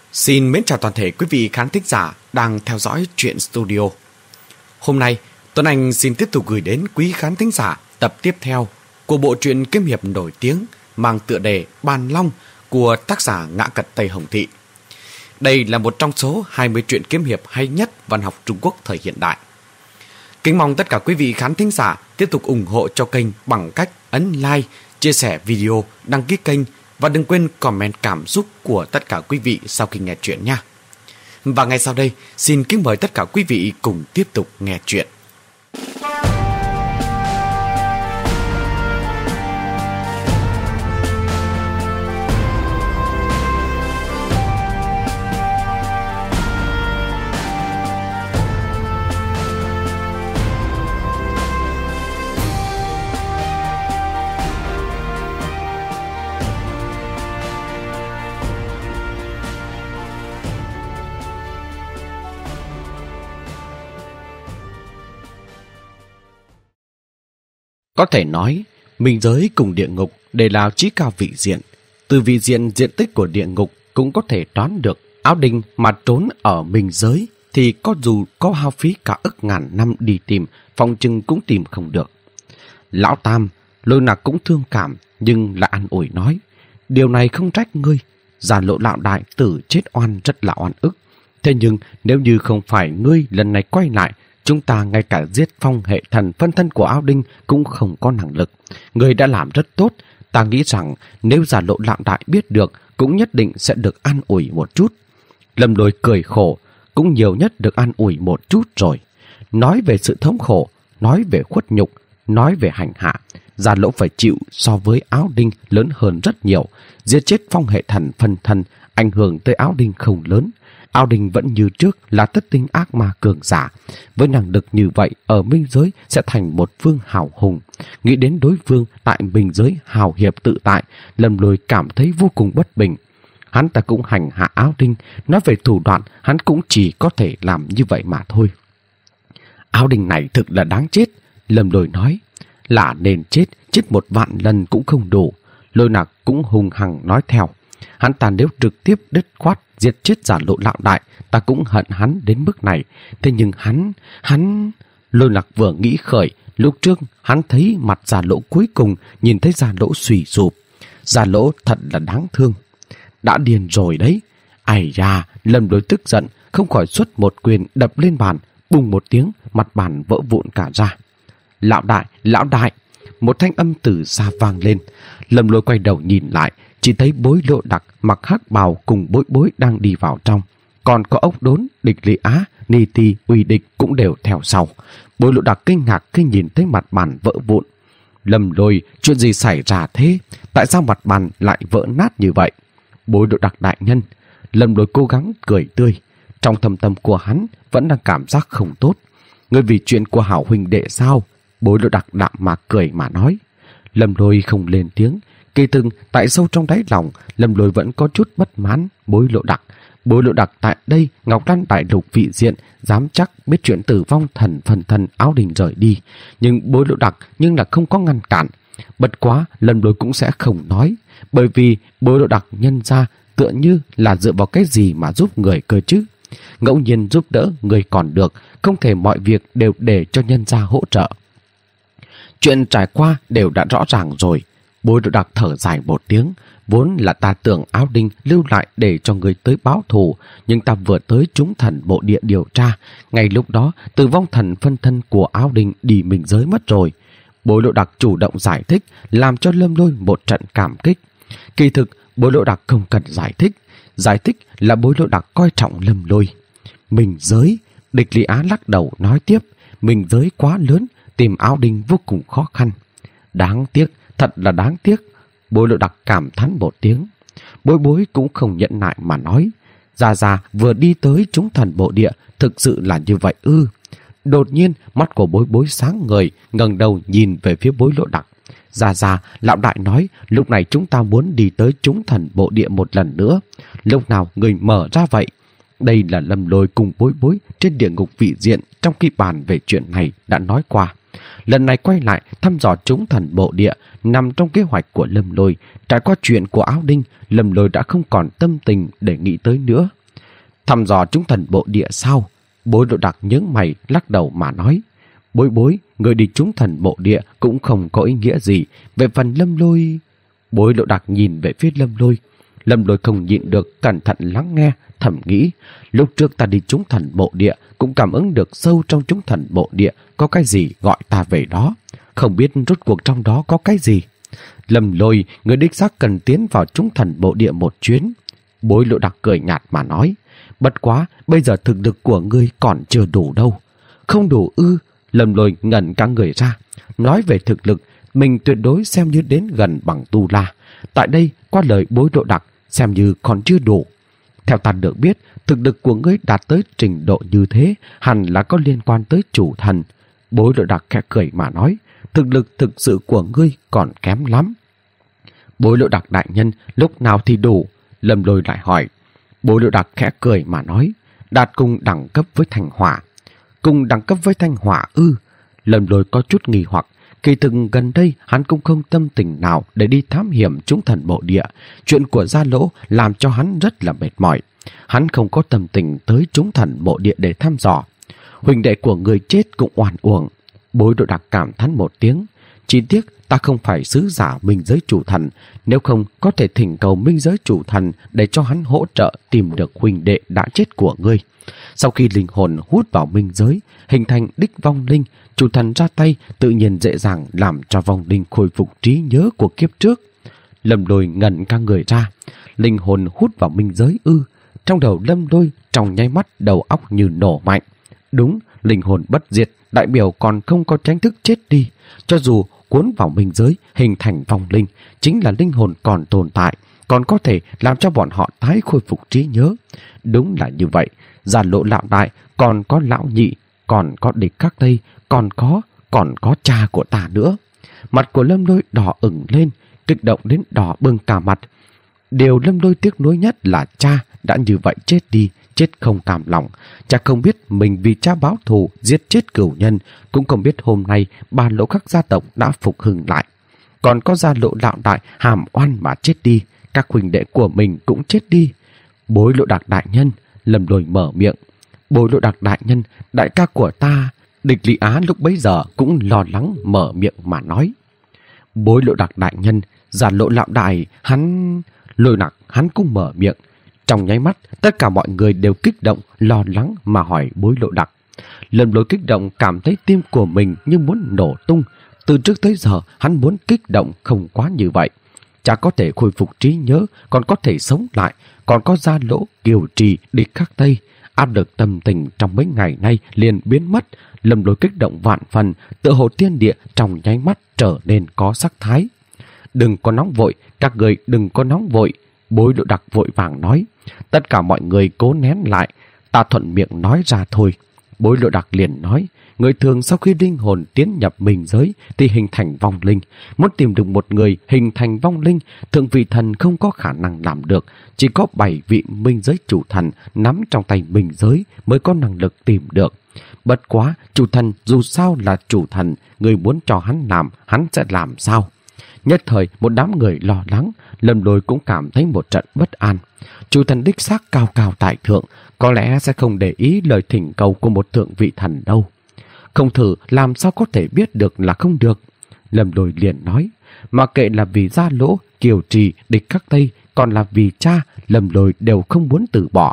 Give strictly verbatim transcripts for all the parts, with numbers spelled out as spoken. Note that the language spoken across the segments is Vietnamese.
Xin mến chào toàn thể quý vị khán thính giả đang theo dõi Truyện Studio. Hôm nay, Tuấn Anh xin tiếp tục gửi đến quý khán thính giả tập tiếp theo của bộ truyện kiếm hiệp nổi tiếng mang tựa đề Bàn Long của tác giả Ngã Cật Tây Hồng Thị. Đây là một trong số hai mươi truyện kiếm hiệp hay nhất văn học Trung Quốc thời hiện đại. Kính mong tất cả quý vị khán thính giả tiếp tục ủng hộ cho kênh bằng cách ấn like, chia sẻ video, đăng ký kênh và đừng quên comment cảm xúc của tất cả quý vị sau khi nghe chuyện nha. Và ngay sau đây, xin kính mời tất cả quý vị cùng tiếp tục nghe chuyện. Có thể nói, minh giới cùng địa ngục đều là chí cao vị diện. Từ vị diện diện tích của địa ngục cũng có thể đoán được Áo Đinh mà trốn ở minh giới thì có dù có hao phí cả ức ngàn năm đi tìm, phòng chừng cũng tìm không được. Lão Tam, Lôi Nặc cũng thương cảm nhưng lại an ủi nói, điều này không trách ngươi, Già Lộ lão đại tử chết oan rất là oan ức. Thế nhưng nếu như không phải ngươi lần này quay lại, chúng ta ngay cả giết phong hệ thần phân thân của Áo Đinh cũng không có năng lực. Người đã làm rất tốt. Ta nghĩ rằng nếu Già Lộ lão đại biết được cũng nhất định sẽ được an ủi một chút. Lâm Lôi cười khổ, cũng nhiều nhất được an ủi một chút rồi. Nói về sự thống khổ, nói về khuất nhục, nói về hành hạ, Già Lộ phải chịu so với Áo Đinh lớn hơn rất nhiều. Giết chết phong hệ thần phân thân, ảnh hưởng tới Áo Đinh không lớn. Áo Đinh vẫn như trước là thất tinh ác ma cường giả. Với năng lực như vậy ở minh giới sẽ thành một vương hào hùng. Nghĩ đến đối phương tại minh giới hào hiệp tự tại, Lâm Lôi cảm thấy vô cùng bất bình. Hắn ta cũng hành hạ Áo Đinh, nói về thủ đoạn hắn cũng chỉ có thể làm như vậy mà thôi. Áo Đinh này thực là đáng chết, Lâm Lôi nói. Là nên chết, chết một vạn lần cũng không đủ. Lôi Nặc cũng hùng hằng nói theo. Hắn ta nếu trực tiếp đứt khoát giết chết Già Lộ lão đại, ta cũng hận hắn đến mức này. Thế nhưng hắn, hắn... Lôi Nặc vừa nghĩ khởi, lúc trước hắn thấy mặt Già Lộ cuối cùng, nhìn thấy Già Lộ suy sụp. Già Lộ thật là đáng thương. Đã điên rồi đấy. Ai da, Lâm Lôi tức giận, không khỏi xuất một quyền đập lên bàn, bùng một tiếng, mặt bàn vỡ vụn cả ra. Lão đại, lão đại! Một thanh âm từ xa vang lên. Lâm Lôi quay đầu nhìn lại, chỉ thấy Bối Lộ Đặc mặc hắc bào cùng Bối Bối đang đi vào trong. Còn có Ốc Đốn, Địch Lý Á, Ni Ti, Uy Địch cũng đều theo sau. Bối Lộ Đặc kinh ngạc khi nhìn thấy mặt bàn vỡ vụn. Lâm Lôi, chuyện gì xảy ra thế? Tại sao mặt bàn lại vỡ nát như vậy? Bối Lộ Đặc đại nhân. Lâm Lôi cố gắng cười tươi. Trong thâm tâm của hắn vẫn đang cảm giác không tốt. Ngươi vì chuyện của hảo huynh đệ sao? Bối Lộ Đặc đạm mạc cười mà nói. Lâm Lôi không lên tiếng. Kỳ thực tại sâu trong đáy lòng, Lâm Lôi vẫn có chút bất mãn Bối Lộ Đặc. Bối Lộ Đặc tại đây, Ngọc Lan đại lục vị diện, dám chắc biết chuyện tử vong thần phần thân Áo Đinh rời đi. Nhưng Bối Lộ Đặc nhưng là không có ngăn cản. Bất quá, Lâm Lôi cũng sẽ không nói. Bởi vì Bối Lộ Đặc nhân ra tựa như là dựa vào cái gì mà giúp người cơ chứ. Ngẫu nhiên giúp đỡ người còn được, không thể mọi việc đều để cho nhân gia hỗ trợ. Chuyện trải qua đều đã rõ ràng rồi. Bối Lộ Đặc thở dài một tiếng. Vốn là ta tưởng Áo Đinh lưu lại để cho người tới báo thù, nhưng ta vừa tới chúng thần bộ địa điều tra. Ngay lúc đó, tử vong thần phân thân của Áo Đinh đi mình giới mất rồi. Bối Lộ Đặc chủ động giải thích, làm cho Lâm Lôi một trận cảm kích. Kỳ thực, Bối Lộ Đặc không cần giải thích. Giải thích là Bối Lộ Đặc coi trọng Lâm Lôi. Mình giới, Địch Lý Á lắc đầu nói tiếp, mình giới quá lớn, tìm Áo Đinh vô cùng khó khăn. Đáng tiếc, thật là đáng tiếc. Bối Lộ Đặc cảm thán một tiếng. Bối Bối cũng không nhẫn nại mà nói, Gia Gia vừa đi tới chúng thần bộ địa, thực sự là như vậy ư? Đột nhiên mắt của Bối Bối sáng ngời, ngẩng đầu nhìn về phía Bối Lộ Đặc. Gia Gia, lão đại nói lúc này chúng ta muốn đi tới chúng thần bộ địa một lần nữa. Lúc nào người mở ra vậy? Đây là Lâm Lôi cùng Bối Bối trên địa ngục vị diện trong khi bàn về chuyện này đã nói qua. Lần này quay lại thăm dò chúng thần bộ địa nằm trong kế hoạch của Lâm Lôi. Trải qua chuyện của Áo Đinh, Lâm Lôi đã không còn tâm tình để nghĩ tới nữa. Thăm dò chúng thần bộ địa sao? Bối Lộ Đặc nhướng mày lắc đầu mà nói. Bối bối, người đi chúng thần bộ địa cũng không có ý nghĩa gì. Về phần Lâm Lôi... Bối Lộ Đặc nhìn về phía Lâm Lôi. Lâm Lôi không nhịn được cẩn thận lắng nghe, thầm nghĩ. Lúc trước ta đi chúng thần bộ địa cũng cảm ứng được sâu trong chúng thần bộ địa có cái gì gọi ta về đó. Không biết rốt cuộc trong đó có cái gì. Lâm Lôi, người đích xác cần tiến vào chúng thần bộ địa một chuyến. Bối Lộ Đặc cười nhạt mà nói. Bất quá, bây giờ thực lực của ngươi còn chưa đủ đâu. Không đủ ư? Lâm Lôi ngẩn cả người ra. Nói về thực lực, mình tuyệt đối xem như đến gần bằng Tu La. Tại đây, qua lời Bối Lộ Đặc, xem như còn chưa đủ. Theo ta được biết, thực lực của ngươi đạt tới trình độ như thế, hẳn là có liên quan tới chủ thần. Bối Lộ Đặc khẽ cười mà nói, thực lực thực sự của ngươi còn kém lắm. Bối Lộ Đặc đại nhân, lúc nào thì đủ? Lâm Lôi lại hỏi. Bối Lộ Đặc khẽ cười mà nói, đạt cùng đẳng cấp với Thanh Hỏa. Cùng đẳng cấp với Thanh Hỏa ư? Lâm Lôi có chút nghi hoặc. Kỳ thực gần đây hắn cũng không tâm tình nào để đi thám hiểm chúng thần bộ địa. Chuyện của Gia Lỗ làm cho hắn rất là mệt mỏi. Hắn không có tâm tình tới chúng thần bộ địa để thăm dò. Huynh đệ của người chết cũng oan uổng. Bối Lộ Đặc cảm thán một tiếng. Chỉ tiếc ta không phải sứ giả minh giới chủ thần. Nếu không có thể thỉnh cầu minh giới chủ thần để cho hắn hỗ trợ tìm được huynh đệ đã chết của ngươi. Sau khi linh hồn hút vào minh giới, hình thành đích vong linh, chủ thần ra tay tự nhiên dễ dàng làm cho vong linh khôi phục trí nhớ của kiếp trước. Lâm Lôi ngẩn cả người ra. Linh hồn hút vào minh giới ư? Trong đầu Lâm Lôi trong nháy mắt đầu óc như nổ mạnh. Đúng, linh hồn bất diệt đại biểu còn không có tránh thức chết đi. Cho dù cuốn vào minh giới hình thành vong linh, chính là linh hồn còn tồn tại, còn có thể làm cho bọn họ tái khôi phục trí nhớ. Đúng là như vậy. Gia Lỗ lão đại, còn có lão nhị, còn có địch các tây, còn có, còn có cha của ta nữa. Mặt của Lâm Lôi đỏ ửng lên, kích động đến đỏ bừng cả mặt. Điều Lâm Lôi tiếc nuối nhất là cha đã như vậy chết đi, chết không cam lòng. Cha không biết mình vì cha báo thù giết chết cửu nhân, cũng không biết hôm nay ba lỗ các gia tộc đã phục hưng lại. Còn có Gia Lỗ lão đại hàm oan mà chết đi, các huynh đệ của mình cũng chết đi. Bối Lộ Đặc đại nhân, Lâm Lôi mở miệng. Bối Lộ Đặc đại nhân, đại ca của ta. Địch Lý Á lúc bấy giờ cũng lo lắng mở miệng mà nói. Bối Lộ Đặc đại nhân, Gia Lỗ lão đại, hắn... Lôi Nặc hắn cũng mở miệng. Trong nháy mắt, tất cả mọi người đều kích động, lo lắng mà hỏi Bối Lộ Đặc. Lâm Lôi kích động cảm thấy tim của mình như muốn nổ tung. Từ trước tới giờ, hắn muốn kích động không quá như vậy. Chả có thể khôi phục trí nhớ, còn có thể sống lại, còn có Gia Lỗ, Kiều Trì, địch khắc Tây. Áp lực tâm tình trong mấy ngày nay liền biến mất. Lâm Lôi kích động vạn phần, tựa hồ thiên địa trong nháy mắt trở nên có sắc thái. Đừng có nóng vội, các người đừng có nóng vội. Bối Lộ Đặc vội vàng nói. Tất cả mọi người cố nén lại, ta thuận miệng nói ra thôi. Bối Lộ Đặc liền nói, người thường sau khi linh hồn tiến nhập minh giới thì hình thành vong linh. Muốn tìm được một người hình thành vong linh, thượng vị thần không có khả năng làm được. Chỉ có bảy vị minh giới chủ thần nắm trong tay minh giới mới có năng lực tìm được. Bất quá, chủ thần dù sao là chủ thần, người muốn cho hắn làm, hắn sẽ làm sao? Nhất thời một đám người lo lắng, Lâm Lôi cũng cảm thấy một trận bất an. Chủ thần đích xác cao cao tại thượng, có lẽ sẽ không để ý lời thỉnh cầu của một thượng vị thần đâu. Không thử làm sao có thể biết được là không được. Lâm Lôi liền nói, mà kệ là vì Gia Lỗ, Kiều Trì, địch khắc Tây, còn là vì cha, Lâm Lôi đều không muốn từ bỏ.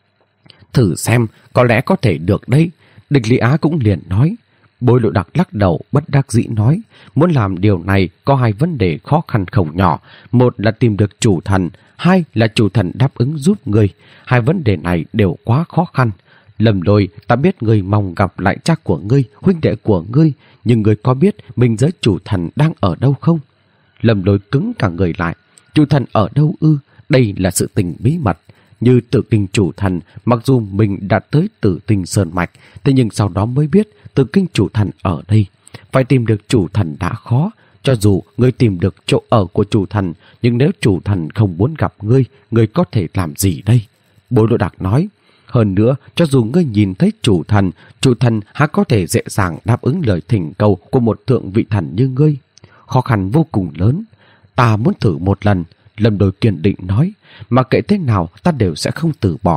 Thử xem, có lẽ có thể được đấy. Địch Lý Á cũng liền nói. Bối Lộ Đặc lắc đầu bất đắc dĩ nói, muốn làm điều này có hai vấn đề khó khăn không nhỏ. Một là tìm được chủ thần, hai là chủ thần đáp ứng giúp người. Hai vấn đề này đều quá khó khăn. Lâm Lôi, ta biết người mong gặp lại cha của ngươi, huynh đệ của ngươi, nhưng người có biết minh giới chủ thần đang ở đâu không? Lâm Lôi cứng cả người lại. Chủ thần ở đâu ư? Đây là sự tình bí mật. Như Tử Kinh chủ thần, mặc dù mình đã tới Tử Tinh Sơn Mạch, thế nhưng sau đó mới biết Tử Kinh chủ thần ở đây. Phải tìm được chủ thần đã khó. Cho dù ngươi tìm được chỗ ở của chủ thần, nhưng nếu chủ thần không muốn gặp ngươi, ngươi có thể làm gì đây? Bối Lộ Đặc nói. Hơn nữa, cho dù ngươi nhìn thấy chủ thần, chủ thần há có thể dễ dàng đáp ứng lời thỉnh cầu của một thượng vị thần như ngươi. Khó khăn vô cùng lớn. Ta muốn thử một lần. Lâm Đôi kiên định nói, mà kệ thế nào ta đều sẽ không từ bỏ.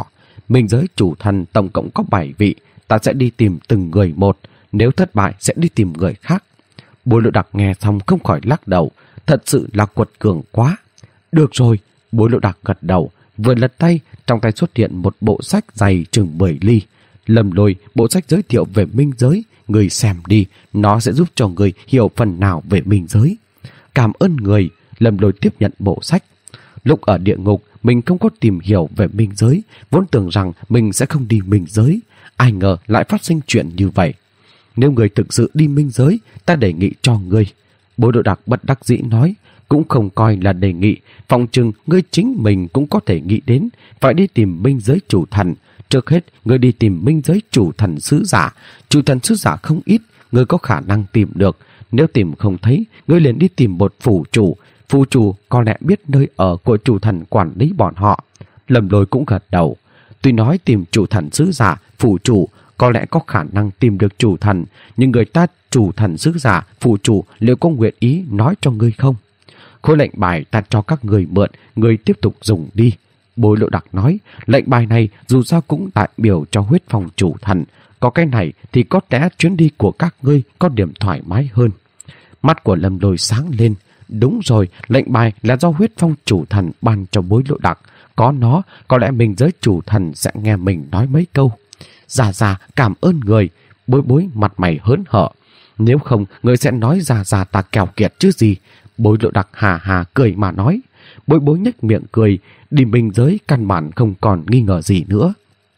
Minh giới chủ thần tổng cộng có bảy vị, ta sẽ đi tìm từng người một, nếu thất bại sẽ đi tìm người khác. Bối Lộ Đặc nghe xong không khỏi lắc đầu, thật sự là quật cường quá. Được rồi, Bối Lộ Đặc gật đầu, vừa lật tay, trong tay xuất hiện một bộ sách dày chừng mười ly. Lâm Lôi, bộ sách giới thiệu về minh giới, người xem đi, nó sẽ giúp cho người hiểu phần nào về minh giới. Cảm ơn người. Lâm Lôi tiếp nhận bộ sách. Lúc ở địa ngục, mình không có tìm hiểu về minh giới, vốn tưởng rằng mình sẽ không đi minh giới. Ai ngờ lại phát sinh chuyện như vậy. Nếu người thực sự đi minh giới, ta đề nghị cho ngươi. Bối Lộ Đặc bất đắc dĩ nói, cũng không coi là đề nghị, phòng chừng ngươi chính mình cũng có thể nghĩ đến, phải đi tìm minh giới chủ thần. Trước hết, ngươi đi tìm minh giới chủ thần sứ giả. Chủ thần sứ giả không ít, ngươi có khả năng tìm được. Nếu tìm không thấy, ngươi liền đi tìm một phủ chủ. Phủ chủ có lẽ biết nơi ở của chủ thần quản lý bọn họ. Lâm Lôi cũng gật đầu. Tuy nói tìm chủ thần sứ giả, phủ chủ có lẽ có khả năng tìm được chủ thần, nhưng người ta chủ thần sứ giả, phủ chủ liệu có nguyện ý nói cho ngươi không? Khối lệnh bài ta cho các người mượn, người tiếp tục dùng đi. Bối Lộ Đặc nói, lệnh bài này dù sao cũng đại biểu cho huyết phong chủ thần. Có cái này thì có lẽ chuyến đi của các ngươi có điểm thoải mái hơn. Mắt của Lâm Lôi sáng lên. Đúng rồi, lệnh bài là do huyết phong chủ thần ban cho Bối Lộ Đặc. Có nó, có lẽ mình giới chủ thần sẽ nghe mình nói mấy câu. Già già cảm ơn người. Bối Bối mặt mày hớn hở. Nếu không, người sẽ nói già già ta kèo kiệt chứ gì. Bối Lộ Đặc hà hà cười mà nói. Bối Bối nhếch miệng cười, đi minh giới căn bản không còn nghi ngờ gì nữa.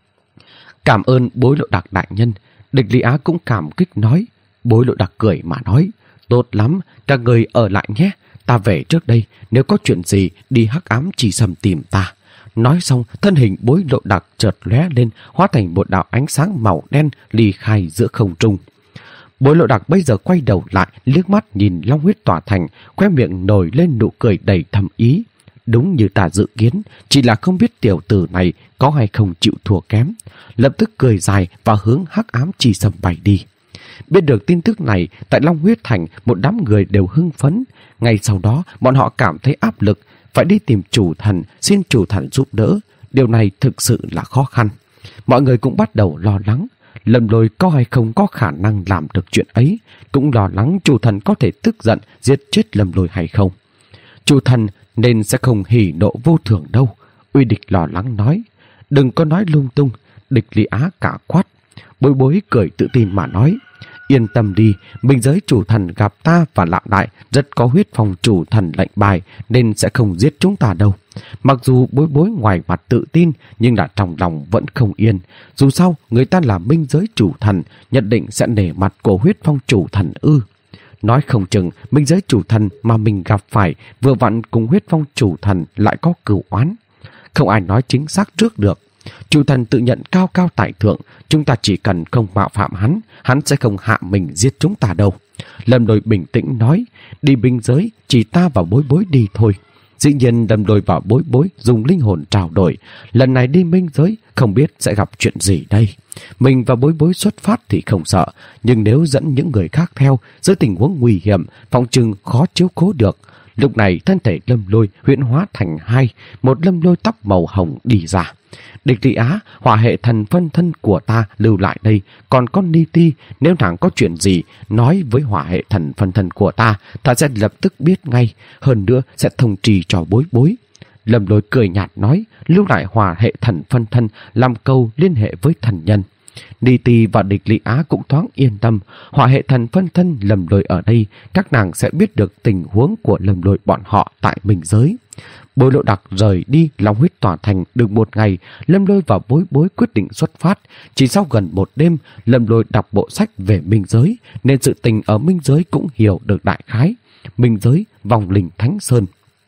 Cảm ơn Bối Lộ Đặc đại nhân. Địch Lý Á cũng cảm kích nói. Bối Lộ Đặc cười mà nói, tốt lắm, các người ở lại nhé. Ta về trước đây, nếu có chuyện gì đi hắc ám chỉ sầm tìm ta. Nói xong, thân hình Bối Lộ Đặc chợt lóe lên, hóa thành một đạo ánh sáng màu đen ly khai giữa không trung. Bối Lộ Đặc bây giờ quay đầu lại, liếc mắt nhìn long huyết tỏa thành, khóe miệng nổi lên nụ cười đầy thâm ý. Đúng như ta dự kiến, chỉ là không biết tiểu tử này có hay không chịu thua kém. Lập tức cười dài và hướng hắc ám chi sầm bay đi. Biết được tin tức này, tại Long Huyết Thành một đám người đều hưng phấn. Ngay sau đó, bọn họ cảm thấy áp lực, phải đi tìm chủ thần, xin chủ thần giúp đỡ. Điều này thực sự là khó khăn. Mọi người cũng bắt đầu lo lắng. Lâm Lôi có hay không có khả năng làm được chuyện ấy, cũng lo lắng chủ thần có thể tức giận giết chết Lâm Lôi hay không. Chủ thần nên sẽ không hỉ nộ vô thường đâu. Uy Địch lo lắng nói. Đừng có nói lung tung. Địch Lý Á cả quát. Bối Bối cười tự tin mà nói. Yên tâm đi, minh giới chủ thần gặp ta và Lạm Đại rất có huyết phong chủ thần lệnh bài nên sẽ không giết chúng ta đâu. Mặc dù Bối Bối ngoài mặt tự tin nhưng là trong lòng vẫn không yên. Dù sao người ta là minh giới chủ thần, nhận định sẽ nể mặt của huyết phong chủ thần ư. Nói không chừng minh giới chủ thần mà mình gặp phải vừa vặn cùng huyết phong chủ thần lại có cửu oán. Không ai nói chính xác trước được. Chủ thần tự nhận cao cao tại thượng, chúng ta chỉ cần không mạo phạm hắn, hắn sẽ không hạ mình giết chúng ta đâu. Lâm Lôi bình tĩnh nói, đi binh giới chỉ ta và Bối Bối đi thôi. Dĩ nhiên Lâm Lôi và Bối Bối dùng linh hồn trao đổi. Lần này đi minh giới không biết sẽ gặp chuyện gì đây. Mình và Bối Bối xuất phát thì không sợ, nhưng nếu dẫn những người khác theo dưới tình huống nguy hiểm, phòng trừng khó chiếu cố được. Lúc này thân thể Lâm Lôi huyễn hóa thành hai, một Lâm Lôi tóc màu hồng đi ra. Địch Lý Á, hỏa hệ thần phân thân của ta lưu lại đây, còn con Ni Ti, nếu nàng có chuyện gì nói với hỏa hệ thần phân thân của ta, ta sẽ lập tức biết ngay, hơn nữa sẽ thông trì cho Bối Bối. Lâm Lôi cười nhạt nói, lưu lại hỏa hệ thần phân thân làm câu liên hệ với thần nhân. Ni Ti và Địch Lý Á cũng thoáng yên tâm, hỏa hệ thần phân thân Lâm Lôi ở đây, các nàng sẽ biết được tình huống của Lâm Lôi bọn họ tại minh giới. Bối Lộ Đặc rời đi Long Huyết Tỏa Thành được một ngày, Lâm Lôi và Bối Bối quyết định xuất phát. Chỉ sau gần một đêm, Lâm Lôi đọc bộ sách về minh giới, nên sự tình ở minh giới cũng hiểu được đại khái. Minh giới, vòng linh Thánh Sơn.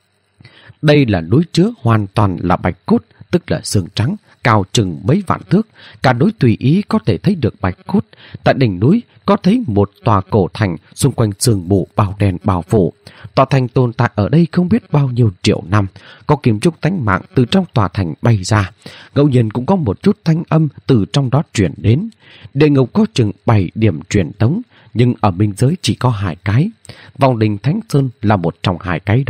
Đây là núi chứa hoàn toàn là bạch cốt, tức là xương trắng, cao chừng mấy vạn thước. Cả núi tùy ý có thể thấy được bạch cốt. Tại đỉnh núi có thấy một tòa cổ thành, xung quanh sương mù bao đen bao phủ. Tòa thành tồn tại ở đây không biết bao nhiêu triệu năm. Có kim trúc tánh mạng từ trong tòa thành bay ra. Ngẫu nhiên cũng có một chút thanh âm từ trong đó truyền đến. Địa ngục có chừng bảy điểm truyền tống, nhưng ở minh giới chỉ có hai cái. Vòng đình Thánh Sơn là một trong hai cái đó.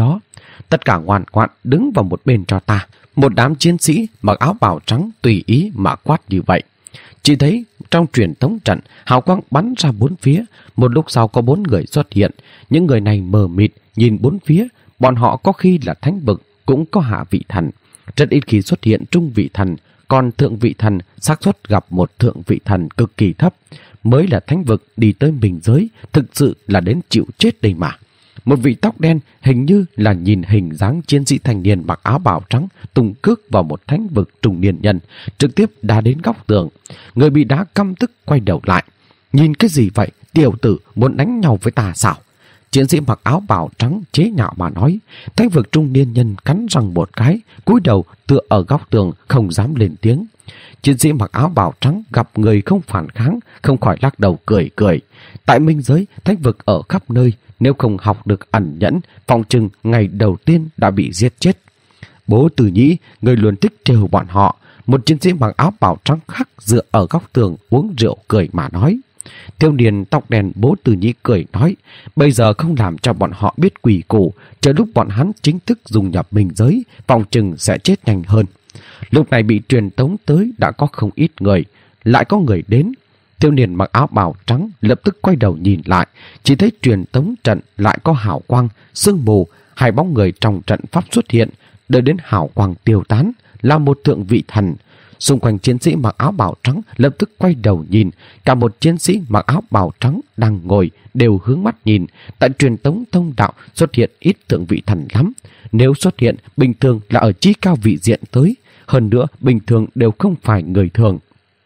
Tất cả ngoan ngoãn đứng vào một bên cho ta. Một đám chiến sĩ mặc áo bào trắng tùy ý mà quát như vậy. Chỉ thấy trong truyền tống trận, hào quang bắn ra bốn phía. Một lúc sau có bốn người xuất hiện. Những người này mờ mịt nhìn bốn phía. Bọn họ có khi là thánh vực, cũng có hạ vị thần. Rất ít khi xuất hiện trung vị thần. Còn thượng vị thần, xác suất gặp một thượng vị thần cực kỳ thấp. Mới là thánh vực đi tới bình giới, thực sự là đến chịu chết đây mà. Một vị tóc đen hình như là nhìn hình dáng chiến sĩ thanh niên mặc áo bào trắng tung cước vào một thánh vực trung niên nhân, trực tiếp đá đến góc tường. Người bị đá căm tức quay đầu lại. Nhìn cái gì vậy? Tiểu tử muốn đánh nhau với ta sao? Chiến sĩ mặc áo bào trắng chế nhạo mà nói. Thánh vực trung niên nhân cắn răng một cái, cúi đầu tựa ở góc tường không dám lên tiếng. Chiến sĩ mặc áo bào trắng gặp người không phản kháng, không khỏi lắc đầu cười cười. Tại minh giới, thánh vực ở khắp nơi, nếu không học được ẩn nhẫn, phòng trừng ngày đầu tiên đã bị giết chết. Bố Từ Nhĩ, người luôn thích trêu bọn họ. Một chiến sĩ mặc áo bào trắng khác dựa ở góc tường uống rượu cười mà nói. Thiếu niên tóc đen Bố Từ Nhĩ cười nói, bây giờ không làm cho bọn họ biết quỷ củ, chờ lúc bọn hắn chính thức dùng nhập minh giới, phòng trừng sẽ chết nhanh hơn. Lúc này bị truyền tống tới đã có không ít người, lại có người đến. Thiếu niên mặc áo bào trắng lập tức quay đầu nhìn lại, chỉ thấy truyền tống trận lại có hào quang, sương mù, hai bóng người trong trận pháp xuất hiện, đợi đến hào quang tiêu tán là một thượng vị thần. Xung quanh chiến sĩ mặc áo bào trắng lập tức quay đầu nhìn, cả một chiến sĩ mặc áo bào trắng đang ngồi đều hướng mắt nhìn. Tại truyền tống thông đạo xuất hiện ít thượng vị thần lắm, nếu xuất hiện bình thường là ở chí cao vị diện tới, hơn nữa bình thường đều không phải người thường.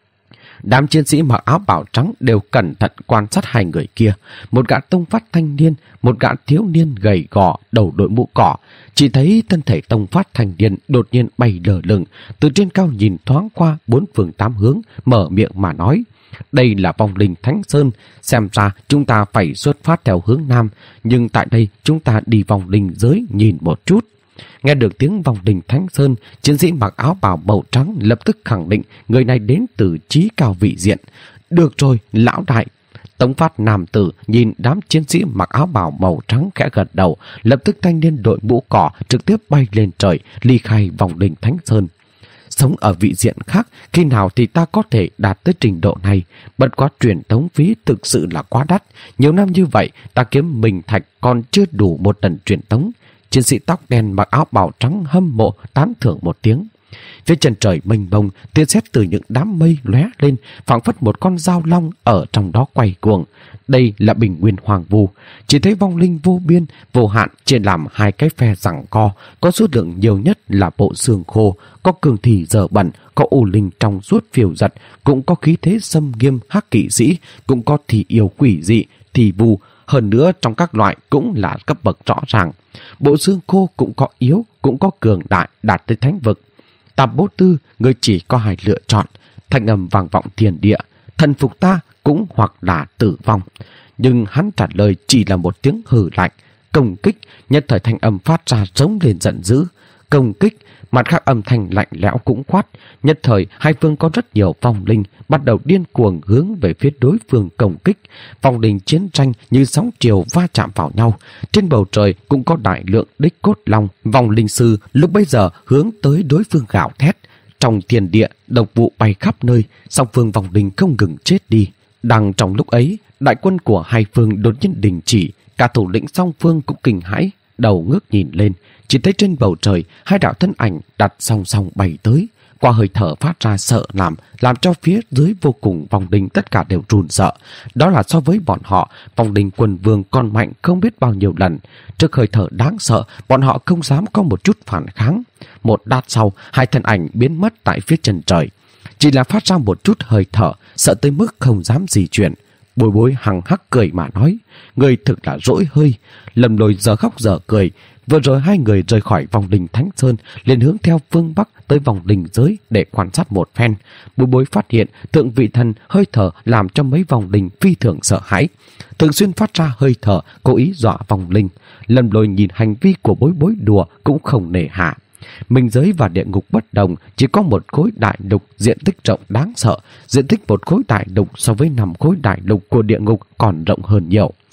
Đám chiến sĩ mặc áo bào trắng đều cẩn thận quan sát hai người kia. Một gã tông phát thanh niên, một gã thiếu niên gầy gò, đầu đội mũ cỏ. Chỉ thấy thân thể tông phát thanh niên đột nhiên bay lờ lửng, từ trên cao nhìn thoáng qua bốn phương tám hướng, mở miệng mà nói. Đây là vong linh Thánh Sơn, xem ra chúng ta phải xuất phát theo hướng nam, nhưng tại đây chúng ta đi vòng linh giới nhìn một chút. Nghe được tiếng vòng linh Thánh Sơn, chiến sĩ mặc áo bào màu trắng lập tức khẳng định người này đến từ chí cao vị diện. Được rồi, lão đại. Tống phát nam tử nhìn đám chiến sĩ mặc áo bào màu trắng khẽ gật đầu, lập tức thanh niên đội mũ cỏ trực tiếp bay lên trời, ly khai vòng linh Thánh Sơn. Sống ở vị diện khác, khi nào thì ta có thể đạt tới trình độ này? Bất quá truyền tống phí thực sự là quá đắt. Nhiều năm như vậy, ta kiếm mình thạch còn chưa đủ một lần truyền tống. Chiến sĩ tóc đen mặc áo bào trắng hâm mộ tán thưởng một tiếng. Phía chân trời mênh mông, tia sét từ những đám mây lóe lên, phảng phất một con dao long ở trong đó quay cuồng. Đây là bình nguyên hoàng vu, chỉ thấy vong linh vô biên, vô hạn chia làm hai cái phe giằng co, có số lượng nhiều nhất là bộ xương khô, có cường thì dở bẩn, có u linh trong suốt phiêu giật, cũng có khí thế xâm nghiêm hắc kỵ sĩ, cũng có thì yêu quỷ dị, thì vu, hơn nữa trong các loại cũng là cấp bậc rõ ràng. Bộ xương khô cũng có yếu, cũng có cường đại đạt tới thánh vực. Tạp Bố Tư, người chỉ có hai lựa chọn, thanh âm vang vọng thiên địa, thần phục ta cũng hoặc là tử vong. Nhưng hắn trả lời chỉ là một tiếng hừ lạnh. Công kích, nhất thời thanh âm phát ra giống lên giận dữ. Công kích, mặt khác âm thanh lạnh lẽo cũng quát. Nhất thời hai phương có rất nhiều vong linh bắt đầu điên cuồng hướng về phía đối phương công kích. Vong linh chiến tranh như sóng chiều va chạm vào nhau. Trên bầu trời cũng có đại lượng đích cốt long, vong linh sư lúc bấy giờ hướng tới đối phương gào thét. Trong thiên địa, độc vụ bay khắp nơi, song phương vong linh không ngừng chết đi. Đang trong lúc ấy, đại quân của hai phương đột nhiên đình chỉ, cả thủ lĩnh song phương cũng kinh hãi, đầu ngước nhìn lên, chỉ thấy trên bầu trời hai đạo thân ảnh đặt song song bay tới, qua hơi thở phát ra sợ làm, làm cho phía dưới vô cùng vong linh tất cả đều run sợ. Đó là so với bọn họ, vong linh quần vương còn mạnh không biết bao nhiêu lần. Trước hơi thở đáng sợ, bọn họ không dám có một chút phản kháng. Một đát sau, hai thân ảnh biến mất tại phía chân trời. Chỉ là phát ra một chút hơi thở, sợ tới mức không dám di chuyển. Bối Bối hằng hắc cười mà nói, người thực là dỗi hơi. Lầm Lôi giờ khóc giờ cười. Vừa rồi hai người rời khỏi vòng linh Thánh Sơn, liền hướng theo phương Bắc tới vòng linh giới để quan sát một phen. Bối Bối phát hiện thượng vị thần hơi thở làm cho mấy vòng linh phi thường sợ hãi, thường xuyên phát ra hơi thở cố ý dọa vòng linh. Lầm Lôi nhìn hành vi của Bối Bối đùa cũng không nể hạ. Minh giới và địa ngục bất đồng, chỉ có một khối đại lục diện tích rộng đáng sợ. Diện tích một khối đại lục so với năm khối đại lục của địa ngục còn rộng hơn nhiều.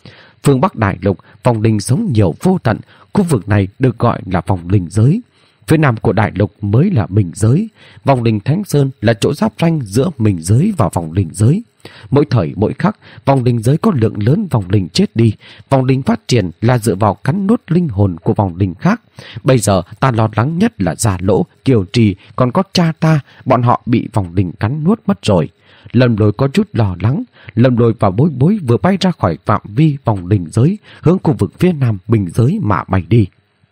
Phương Bắc Đại Lục, vong linh sống nhiều vô tận, khu vực này được gọi là vong linh giới. Phía nam của đại lục mới là minh giới. Vong linh Thánh Sơn là chỗ giáp ranh giữa minh giới và vong linh giới. Mỗi thời mỗi khắc, vong linh giới có lượng lớn vong linh chết đi. Vong linh phát triển là dựa vào cắn nuốt linh hồn của vong linh khác. Bây giờ ta lo lắng nhất là Già Lỗ, Kiều Trì, còn có cha ta, bọn họ bị vong linh cắn nuốt mất rồi. Lâm Lôi có chút lo lắng. Lâm Lôi và Bối Bối vừa bay ra khỏi phạm vi vong linh giới, hướng khu vực phía nam minh giới mà bay đi.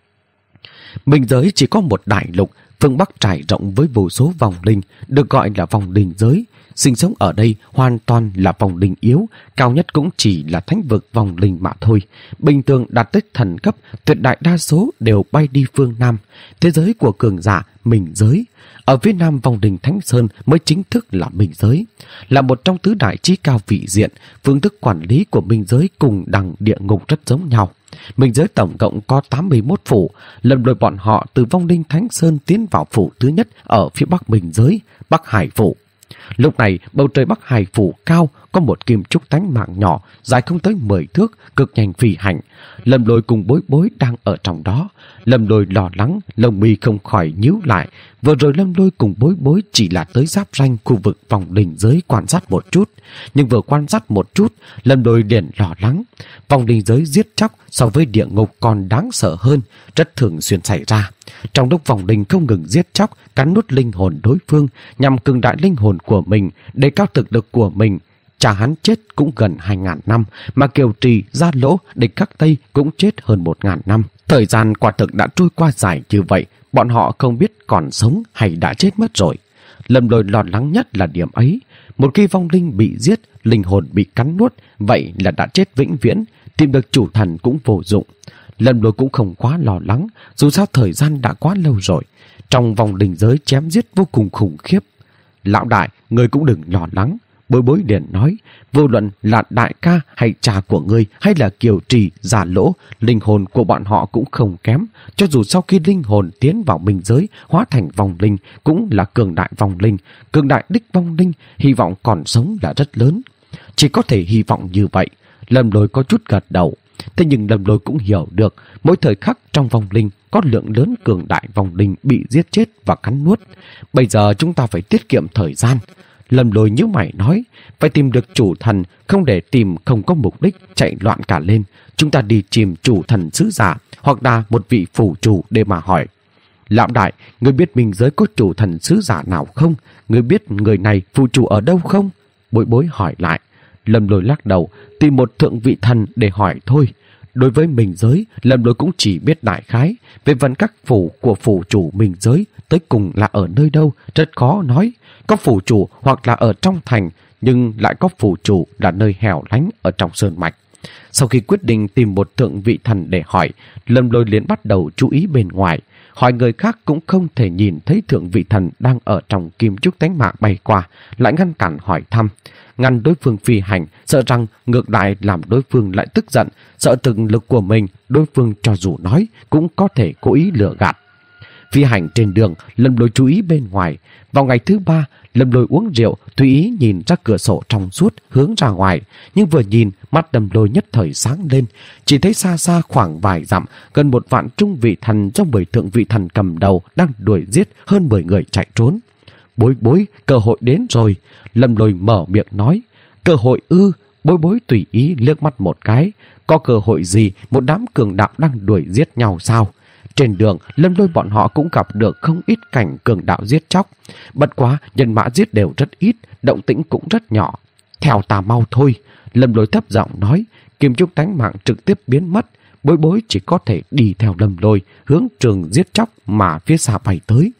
Minh giới chỉ có một đại lục, phương Bắc trải rộng với vô số vong linh, được gọi là vong linh giới. Sinh sống ở đây hoàn toàn là vong linh yếu, cao nhất cũng chỉ là thánh vực vong linh mà thôi. Bình thường đạt tới thần cấp, tuyệt đại đa số đều bay đi phương Nam, thế giới của cường giả minh giới. Ở phía nam vong linh Thánh Sơn mới chính thức là minh giới, là một trong tứ đại chí cao vị diện. Phương thức quản lý của minh giới cùng đằng địa ngục rất giống nhau. Minh giới tổng cộng có tám mươi mốt phủ. Lần lượt bọn họ từ vong linh Thánh Sơn tiến vào phủ thứ nhất ở phía bắc minh giới, Bắc Hải phủ. Lúc này bầu trời Bắc Hải phủ cao, có một kim trúc tánh mạng nhỏ dài không tới mười thước, cực nhanh phi hành. Lâm Lôi cùng Bối Bối đang ở trong đó. Lâm Lôi lo lắng, lông mi không khỏi nhíu lại. Vừa rồi Lâm Lôi cùng Bối Bối chỉ là tới giáp ranh khu vực vòng linh giới quan sát một chút, nhưng vừa quan sát một chút, Lâm Lôi liền lo lắng. Vòng linh giới giết chóc so với địa ngục còn đáng sợ hơn, rất thường xuyên xảy ra. Trong lúc vòng linh không ngừng giết chóc, cắn nuốt linh hồn đối phương nhằm cường đại linh hồn của mình, đề cao thực lực của mình. Cha hắn chết cũng gần hai ngàn năm, mà Kiều Trì, Gia Lỗ, địch Khắc Tây cũng chết hơn một ngàn năm. Thời gian quả thực đã trôi qua dài như vậy, bọn họ không biết còn sống hay đã chết mất rồi. Lâm Lôi lo lắng nhất là điểm ấy. Một khi vong linh bị giết, linh hồn bị cắn nuốt, vậy là đã chết vĩnh viễn, tìm được chủ thần cũng vô dụng. Lâm Lôi cũng không quá lo lắng, dù sao thời gian đã quá lâu rồi. Trong vòng linh giới chém giết vô cùng khủng khiếp. Lão đại, người cũng đừng lo lắng. Bối Bối liền nói, vô luận là đại ca hay cha của ngươi hay là Kiều Trì, Giả Lỗ, linh hồn của bọn họ cũng không kém. Cho dù sau khi linh hồn tiến vào minh giới hóa thành vong linh, cũng là cường đại vong linh, cường đại đích vong linh, hy vọng còn sống là rất lớn. Chỉ có thể hy vọng như vậy. Lâm Lôi có chút gật đầu. Thế nhưng Lâm Lôi cũng hiểu được, mỗi thời khắc trong vong linh có lượng lớn cường đại vong linh bị giết chết và cắn nuốt. Bây giờ chúng ta phải tiết kiệm thời gian. Lâm Lôi nhíu mày nói, phải tìm được chủ thần, không để tìm không có mục đích chạy loạn cả lên. Chúng ta đi tìm chủ thần sứ giả hoặc là một vị phủ chủ để mà hỏi. Lão đại, người biết minh giới có chủ thần sứ giả nào không? Người biết người này phủ chủ ở đâu không? Bối Bối hỏi lại. Lâm Lôi lắc đầu, tìm một thượng vị thần để hỏi thôi. Đối với minh giới, Lâm Lôi cũng chỉ biết đại khái. Về vấn các phủ của phủ chủ minh giới tới cùng là ở nơi đâu, rất khó nói. Có phủ chủ hoặc là ở trong thành, nhưng lại có phủ chủ là nơi hẻo lánh ở trong sơn mạch. Sau khi quyết định tìm một thượng vị thần để hỏi, Lâm Lôi liền bắt đầu chú ý bên ngoài. Hỏi người khác cũng không thể nhìn thấy thượng vị thần đang ở trong kim trúc tánh mạng bay qua, lại ngăn cản hỏi thăm. Ngăn đối phương phi hành, sợ rằng ngược lại làm đối phương lại tức giận, sợ từng lực của mình, đối phương cho dù nói cũng có thể cố ý lừa gạt. Phi hành trên đường, Lâm Lôi chú ý bên ngoài. Vào ngày thứ ba, Lâm Lôi uống rượu, tùy ý nhìn ra cửa sổ trong suốt hướng ra ngoài. Nhưng vừa nhìn, mắt Lâm Lôi nhất thời sáng lên. Chỉ thấy xa xa khoảng vài dặm, gần một vạn trung vị thần trong mười thượng vị thần cầm đầu đang đuổi giết hơn mười người chạy trốn. Bối Bối, cơ hội đến rồi. Lâm Lôi mở miệng nói. Cơ hội ư? Bối Bối tùy ý liếc mắt một cái. Có cơ hội gì một đám cường đạo đang đuổi giết nhau sao? Trên đường, Lâm Lôi bọn họ cũng gặp được không ít cảnh cường đạo giết chóc. Bất quá, nhân mã giết đều rất ít, động tĩnh cũng rất nhỏ. Theo ta mau thôi, Lâm Lôi thấp giọng nói, kim trúc tánh mạng trực tiếp biến mất. Bối Bối chỉ có thể đi theo Lâm Lôi, hướng trường giết chóc mà phía xa bay tới.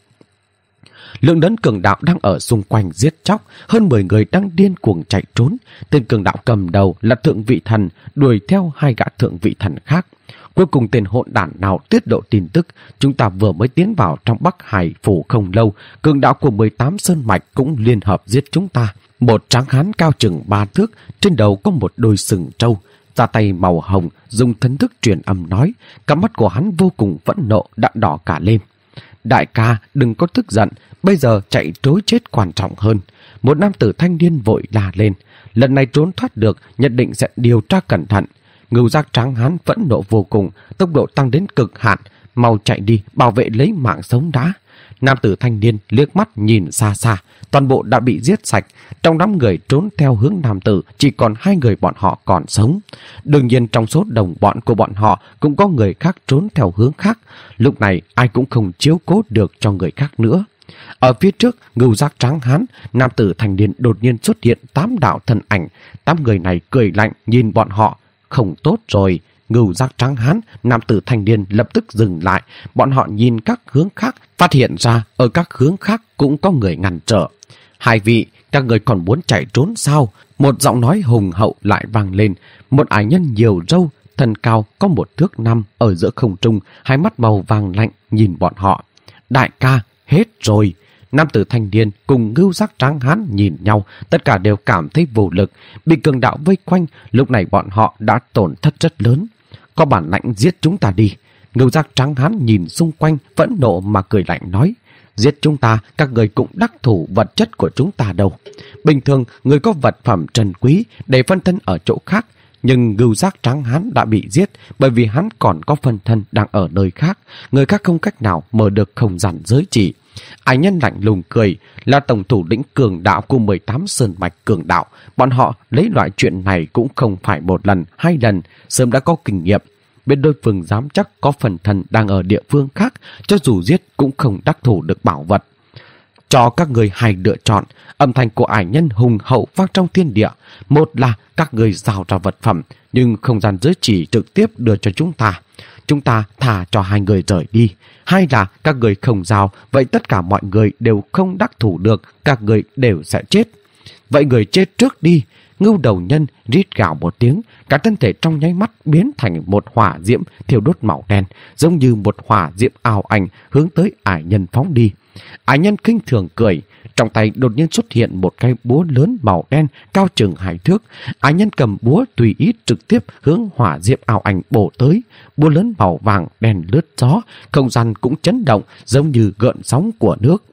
Lượng lớn cường đạo đang ở xung quanh giết chóc, hơn mười người đang điên cuồng chạy trốn. Tên cường đạo cầm đầu là thượng vị thần, đuổi theo hai gã thượng vị thần khác. Cuối cùng tên hỗn đản nào tiết lộ tin tức, chúng ta vừa mới tiến vào trong Bắc Hải phủ không lâu, cường đạo của mười tám sơn mạch cũng liên hợp giết chúng ta. Một tráng hán cao chừng ba thước, trên đầu có một đôi sừng trâu, da tay màu hồng, dùng thân thức truyền âm nói, cặp mắt của hắn vô cùng phẫn nộ, đã đỏ cả lên. Đại ca, đừng có tức giận, bây giờ chạy trối chết quan trọng hơn. Một nam tử thanh niên vội la lên, lần này trốn thoát được, nhất định sẽ điều tra cẩn thận. Ngưu giác tráng hán phẫn nộ vô cùng, tốc độ tăng đến cực hạn. Mau chạy đi, bảo vệ lấy mạng sống đã. Nam tử thanh niên liếc mắt nhìn xa xa, toàn bộ đã bị giết sạch. Trong đám người trốn theo hướng nam tử, chỉ còn hai người bọn họ còn sống. Đương nhiên trong số đồng bọn của bọn họ cũng có người khác trốn theo hướng khác. Lúc này ai cũng không chiếu cố được cho người khác nữa. Ở phía trước, Ngưu giác tráng hán, nam tử thanh niên đột nhiên xuất hiện tám đạo thân ảnh. Tám người này cười lạnh nhìn bọn họ. Không tốt rồi. Ngưu giác tráng hán, nam tử thanh niên lập tức dừng lại. Bọn họ nhìn các hướng khác, phát hiện ra ở các hướng khác cũng có người ngăn trở. Hai vị, các người còn muốn chạy trốn sao? Một giọng nói hùng hậu lại vang lên. Một ải nhân nhiều râu, thân cao có một thước năm ở giữa không trung, hai mắt màu vàng lạnh nhìn bọn họ. Đại ca, hết rồi. Nam tử thanh niên cùng Ngưu giác tráng hán nhìn nhau, tất cả đều cảm thấy vô lực, bị cường đạo vây quanh. Lúc này bọn họ đã tổn thất rất lớn. Có bản lãnh giết chúng ta đi. Ngưu giác tráng hán nhìn xung quanh phẫn nộ mà cười lạnh nói. Giết chúng ta, các người cũng đắc thủ vật chất của chúng ta đâu. Bình thường người có vật phẩm trân quý để phân thân ở chỗ khác, nhưng Ngưu giác tráng hán đã bị giết bởi vì hắn còn có phân thân đang ở nơi khác. Người khác không cách nào mở được không gian giới chỉ. Ái nhân lạnh lùng cười, là tổng thủ lĩnh cường đạo của mười tám sơn mạch cường đạo. Bọn họ lấy loại chuyện này cũng không phải một lần, hai lần, sớm đã có kinh nghiệm. Bên đối phương dám chắc có phần thân đang ở địa phương khác, cho dù giết cũng không đắc thủ được bảo vật. Cho các người hai lựa chọn, âm thanh của ải nhân hùng hậu vang trong thiên địa. Một là các người giao ra vật phẩm, nhưng không gian giới chỉ trực tiếp đưa cho chúng ta. Chúng ta thả cho hai người rời đi. Hai là các người không giao, vậy tất cả mọi người đều không đắc thủ được, các người đều sẽ chết. Vậy người chết trước đi. Ngưu đầu nhân rít gào một tiếng, cả thân thể trong nháy mắt biến thành một hỏa diễm thiêu đốt màu đen, giống như một hỏa diễm ảo ảnh hướng tới ải nhân phóng đi. Ải nhân khinh thường cười, trong tay đột nhiên xuất hiện một cái búa lớn màu đen cao chừng hai thước. Ải nhân cầm búa tùy ý trực tiếp hướng hỏa diễm ảo ảnh bổ tới. Búa lớn màu vàng đen lướt gió, không gian cũng chấn động giống như gợn sóng của nước.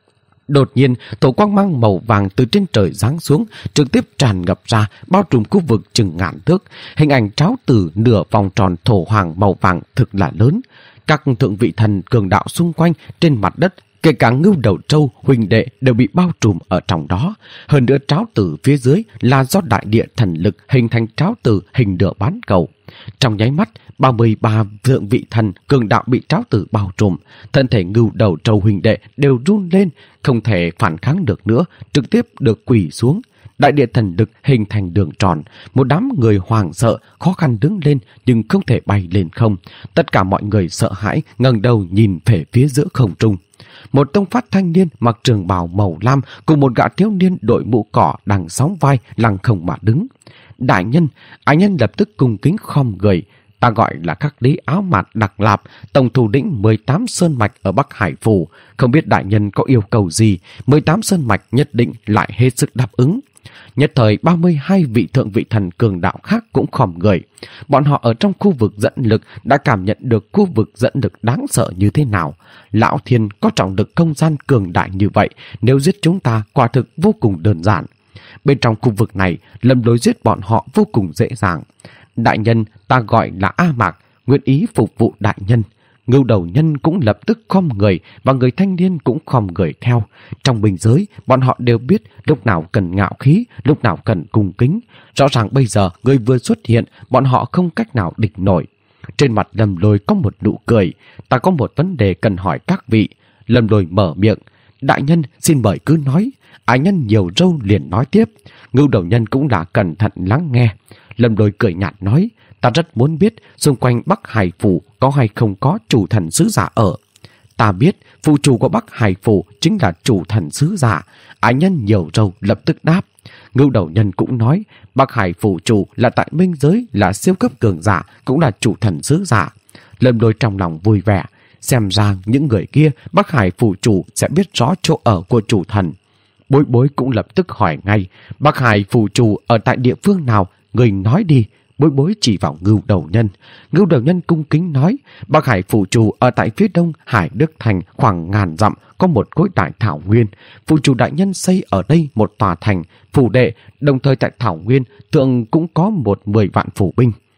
Đột nhiên, tổ quang mang màu vàng từ trên trời giáng xuống, trực tiếp tràn ngập ra, bao trùm khu vực chừng ngàn thước. Hình ảnh tráo tử nửa vòng tròn thổ hoàng màu vàng thực là lớn. Các thượng vị thần cường đạo xung quanh trên mặt đất, kể cả Ngưu đầu trâu, huynh đệ đều bị bao trùm ở trong đó. Hơn nữa tráo tử phía dưới là do đại địa thần lực hình thành tráo tử hình nửa bán cầu. Trong nháy mắt, ba mươi ba thượng vị thần cường đạo bị tráo tử bao trùm. Thân thể Ngưu đầu trâu huynh đệ đều run lên, không thể phản kháng được nữa, trực tiếp được quỳ xuống. Đại địa thần lực hình thành đường tròn, một đám người hoảng sợ, khó khăn đứng lên nhưng không thể bay lên không. Tất cả mọi người sợ hãi, ngẩng đầu nhìn về phía giữa không trung. Một tông phát thanh niên mặc trường bào màu lam cùng một gã thiếu niên đội mũ cỏ đang sóng vai lăng không mà đứng. Đại nhân, ái nhân lập tức cung kính khom người. Ta gọi là các lý áo mạt Đặc Lạp, tổng thủ lĩnh mười tám sơn mạch ở Bắc Hải Phủ. Không biết đại nhân có yêu cầu gì, mười tám sơn mạch nhất định lại hết sức đáp ứng. Nhất thời ba mươi hai vị thượng vị thần cường đạo khác cũng khom người. Bọn họ ở trong khu vực dẫn lực đã cảm nhận được khu vực dẫn lực đáng sợ như thế nào. Lão Thiên có trọng lực không gian cường đại như vậy, nếu giết chúng ta quả thực vô cùng đơn giản. Bên trong khu vực này, Lâm Lôi giết bọn họ vô cùng dễ dàng. Đại nhân, ta gọi là A Mạc, nguyện ý phục vụ đại nhân. Ngưu đầu nhân cũng lập tức khom người và người thanh niên cũng khom người theo. Trong bình giới, bọn họ đều biết lúc nào cần ngạo khí, lúc nào cần cung kính. Rõ ràng bây giờ người vừa xuất hiện, bọn họ không cách nào địch nổi. Trên mặt Lâm Lôi có một nụ cười. Ta có một vấn đề cần hỏi các vị. Lâm Lôi mở miệng. Đại nhân xin mời cứ nói. Ái nhân nhiều râu liền nói tiếp. Ngưu đầu nhân cũng đã cẩn thận lắng nghe. Lâm Lôi cười nhạt nói. Ta rất muốn biết xung quanh Bắc Hải Phủ có hay không có chủ thần sứ giả ở. Ta biết phụ chủ của Bắc Hải Phủ chính là chủ thần sứ giả. Ái nhân nhiều râu lập tức đáp. Ngưu đầu nhân cũng nói Bắc Hải Phủ chủ là tại minh giới, là siêu cấp cường giả, cũng là chủ thần sứ giả. Lâm Lôi trong lòng vui vẻ. Xem ra những người kia Bắc Hải Phủ chủ sẽ biết rõ chỗ ở của chủ thần. Bối Bối cũng lập tức hỏi ngay. Bắc Hải Phủ chủ ở tại địa phương nào? Người nói đi. Bối Bối chỉ vào Ngưu đầu nhân. Ngưu đầu nhân cung kính nói Bắc Hải Phủ chủ ở tại phía đông Hải Đức Thành khoảng ngàn dặm có một khối đại thảo nguyên. Phủ chủ đại nhân xây ở đây một tòa thành phủ đệ, đồng thời tại thảo nguyên thượng cũng có một mười vạn phủ binh.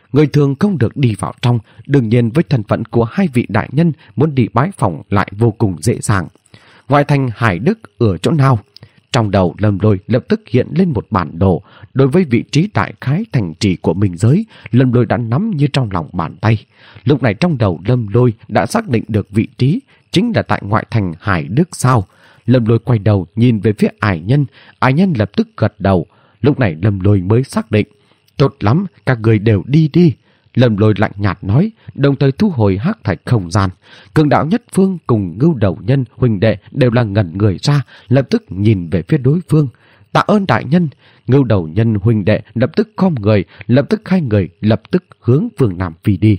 người thường không được đi vào trong. Đương nhiên với thân phận của hai vị đại nhân, muốn đi bái phỏng lại vô cùng dễ dàng. Ngoại thành Hải Đức ở chỗ nào? Trong đầu Lâm Lôi lập tức hiện lên một bản đồ. Đối với vị trí đại khái thành trì của Minh Giới, Lâm Lôi đã nắm như trong lòng bàn tay. Lúc này trong đầu Lâm Lôi đã xác định được vị trí, chính là tại ngoại thành Hải Đức sao? Lâm Lôi quay đầu nhìn về phía Ải Nhân, Ải Nhân lập tức gật đầu. Lúc này Lâm Lôi mới xác định. Tốt lắm, các người đều đi đi. Lâm Lôi lạnh nhạt nói, đồng thời thu hồi hắc thạch không gian. Cường đạo Nhất Phương cùng Ngưu Đầu Nhân huynh đệ đều là ngẩn người ra, lập tức nhìn về phía đối phương. Tạ ơn đại nhân. Ngưu Đầu Nhân huynh đệ lập tức khom người, lập tức hai người lập tức hướng phương Nam phi đi.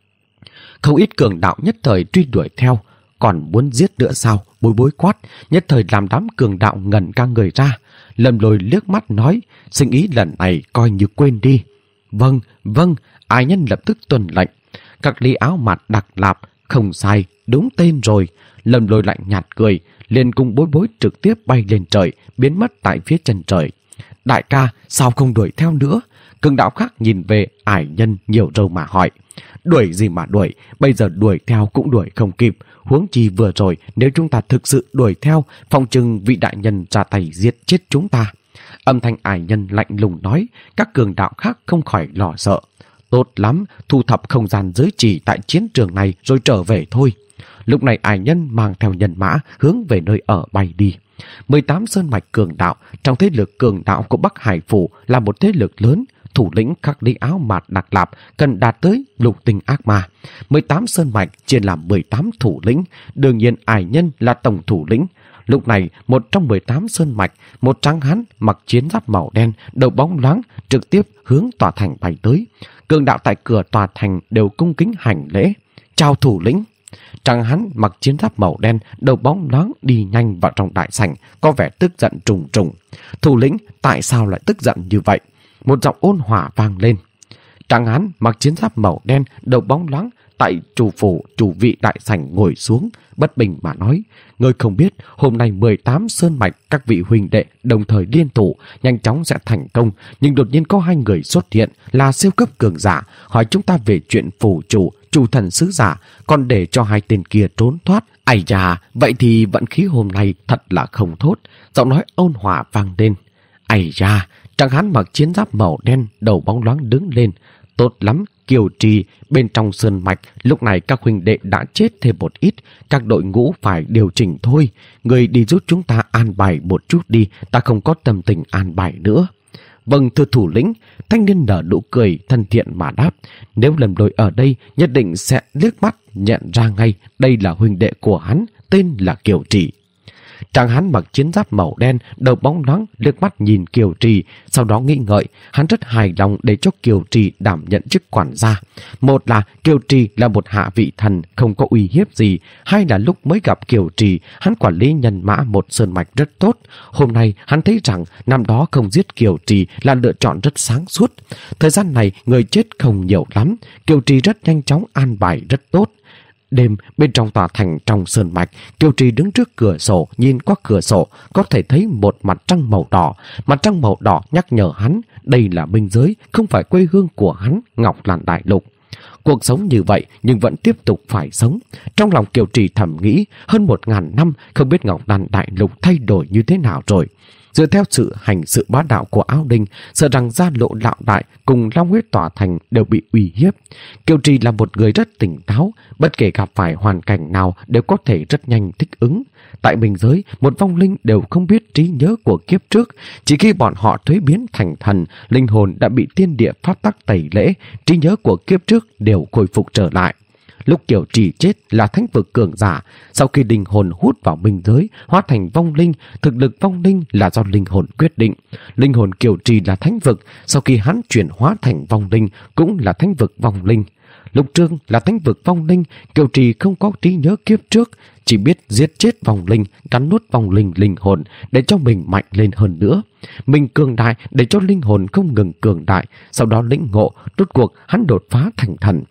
Không ít cường đạo nhất thời truy đuổi theo. Còn muốn giết nữa sao? Bối bối quát, nhất thời làm đám cường đạo ngẩn ca người ra. Lâm Lôi liếc mắt nói, sinh ý lần này coi như quên đi. Vâng, vâng. Ải Nhân lập tức tuân lệnh. Các ly áo mặt Đặc Lạp, không sai, đúng tên rồi. Lâm Lôi lạnh nhạt cười, liền cùng bối bối trực tiếp bay lên trời, biến mất tại phía chân trời. Đại ca, sao không đuổi theo nữa? Cường đạo khác nhìn về Ải Nhân nhiều râu mà hỏi. Đuổi gì mà đuổi, bây giờ đuổi theo cũng đuổi không kịp. Huống chi vừa rồi, nếu chúng ta thực sự đuổi theo, phòng chừng vị đại nhân ra tay giết chết chúng ta. Âm thanh Ải Nhân lạnh lùng nói, các cường đạo khác không khỏi lo sợ. Tốt lắm, thu thập không gian giới chỉ tại chiến trường này rồi trở về thôi. Lúc này Ải Nhân mang theo nhân mã hướng về nơi ở bay đi. mười tám sơn mạch cường đạo, trong thế lực cường đạo của Bắc Hải Phủ là một thế lực lớn. Thủ lĩnh các ly áo mạt Đặc Lạp cần đạt tới lục tinh ác ma. mười tám sơn mạch chia làm mười tám thủ lĩnh, đương nhiên Ải Nhân là tổng thủ lĩnh. Lúc này, một trong mười tám sơn mạch, một tráng hán mặc chiến giáp màu đen, đầu bóng loáng, trực tiếp hướng tòa thành bay tới. Cường đạo tại cửa tòa thành đều cung kính hành lễ. Chào thủ lĩnh. Tráng hán mặc chiến giáp màu đen, đầu bóng loáng đi nhanh vào trong đại sảnh, có vẻ tức giận trùng trùng. Thủ lĩnh, tại sao lại tức giận như vậy? Một giọng ôn hòa vang lên. Tráng hán mặc chiến giáp màu đen, đầu bóng loáng, tại chủ phủ chủ vị đại sảnh ngồi xuống, bất bình mà nói, ngươi không biết hôm nay mười tám sơn mạch các vị huynh đệ đồng thời liên thủ nhanh chóng sẽ thành công, nhưng đột nhiên có hai người xuất hiện là siêu cấp cường giả, hỏi chúng ta về chuyện phủ chủ chủ thần sứ giả, còn để cho hai tên kia trốn thoát. Ây da, vậy thì vận khí hôm nay thật là không tốt. Giọng nói ôn hòa vang lên. Ây da, tráng hán mặc chiến giáp màu đen, đầu bóng loáng đứng lên. Tốt lắm, Kiều Trì, bên trong sơn mạch, lúc này các huynh đệ đã chết thêm một ít, các đội ngũ phải điều chỉnh thôi. Người đi giúp chúng ta an bài một chút đi, ta không có tâm tình an bài nữa. Vâng thưa thủ lĩnh, thanh niên nở nụ cười thân thiện mà đáp. Nếu Lâm Lôi ở đây, nhất định sẽ liếc mắt nhận ra ngay đây là huynh đệ của hắn, tên là Kiều Trì. Tráng hán mặc chiến giáp màu đen, đầu bóng loáng, liếc mắt nhìn Kiều Trì, sau đó nghĩ ngợi, hắn rất hài lòng để cho Kiều Trì đảm nhận chức quản gia. Một là Kiều Trì là một hạ vị thần, không có uy hiếp gì. Hai là lúc mới gặp Kiều Trì, hắn quản lý nhân mã một sơn mạch rất tốt. Hôm nay hắn thấy rằng năm đó không giết Kiều Trì là lựa chọn rất sáng suốt. Thời gian này người chết không nhiều lắm, Kiều Trì rất nhanh chóng an bài rất tốt. Đêm, bên trong tòa thành trong sơn mạch, Kiều Trì đứng trước cửa sổ, nhìn qua cửa sổ, có thể thấy một mặt trăng màu đỏ. Mặt trăng màu đỏ nhắc nhở hắn, đây là Minh Giới, không phải quê hương của hắn, Ngọc Làn Đại Lục. Cuộc sống như vậy nhưng vẫn tiếp tục phải sống. Trong lòng Kiều Trì thầm nghĩ, hơn một ngàn năm, không biết Ngọc Làn Đại Lục thay đổi như thế nào rồi. Dựa theo sự hành sự bá đạo của Áo Đinh, sợ rằng gia lộ Lão Đại cùng Long Huyết Tòa Thành đều bị uy hiếp. Kiều Trì là một người rất tỉnh táo, bất kể gặp phải hoàn cảnh nào đều có thể rất nhanh thích ứng. Tại Minh Giới, một vong linh đều không biết trí nhớ của kiếp trước, chỉ khi bọn họ thuế biến thành thần, linh hồn đã bị tiên địa pháp tắc tẩy lễ, trí nhớ của kiếp trước đều khôi phục trở lại. Lúc Kiều Trì chết là thánh vực cường giả, sau khi linh hồn hút vào Minh Giới, hóa thành vong linh, thực lực vong linh là do linh hồn quyết định. Linh hồn Kiều Trì là thánh vực, sau khi hắn chuyển hóa thành vong linh, cũng là thánh vực vong linh. Lục Trương là thánh vực vong linh, Kiều Trì không có trí nhớ kiếp trước, chỉ biết giết chết vong linh, cắn nuốt vong linh linh hồn để cho mình mạnh lên hơn nữa. Mình cường đại để cho linh hồn không ngừng cường đại, sau đó lĩnh ngộ, rốt cuộc hắn đột phá thành thần.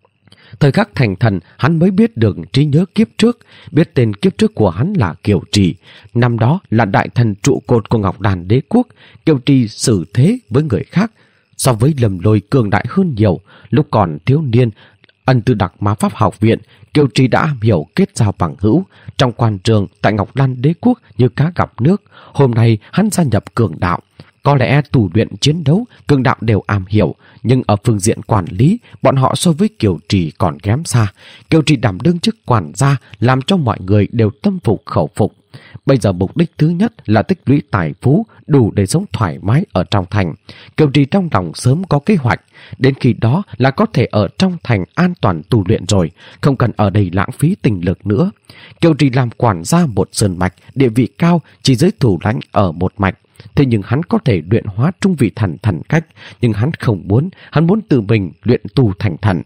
Thời khắc thành thần, hắn mới biết được trí nhớ kiếp trước, biết tên kiếp trước của hắn là Kiều Trì. Năm đó là đại thần trụ cột của Ngọc Đàn Đế Quốc, Kiều Trì xử thế với người khác, So với Lâm Lôi cường đại hơn nhiều. Lúc còn thiếu niên, ân từ đặc ma pháp học viện, Kiều Trì đã am hiểu kết giao bằng hữu. Trong quan trường tại Ngọc Lan Đế quốc như cá gặp nước. Hôm nay hắn gia nhập cường đạo. Có lẽ tu luyện chiến đấu, cường đạo đều am hiểu, nhưng ở phương diện quản lý, bọn họ so với Kiều Trì còn kém xa. Kiều Trì đảm đương chức quản gia, làm cho mọi người đều tâm phục khẩu phục. Bây giờ mục đích thứ nhất là tích lũy tài phú đủ để sống thoải mái ở trong thành. Kiều Trì trong lòng sớm có kế hoạch, đến khi đó là có thể ở trong thành an toàn tu luyện rồi, không cần ở đây lãng phí tình lực nữa. Kiều Trì làm quản gia một sơn mạch, địa vị cao, chỉ dưới thủ lãnh ở một mạch. Thế nhưng hắn có thể luyện hóa trung vị thần thần cách, nhưng hắn không muốn, hắn muốn tự mình luyện tu thành thần.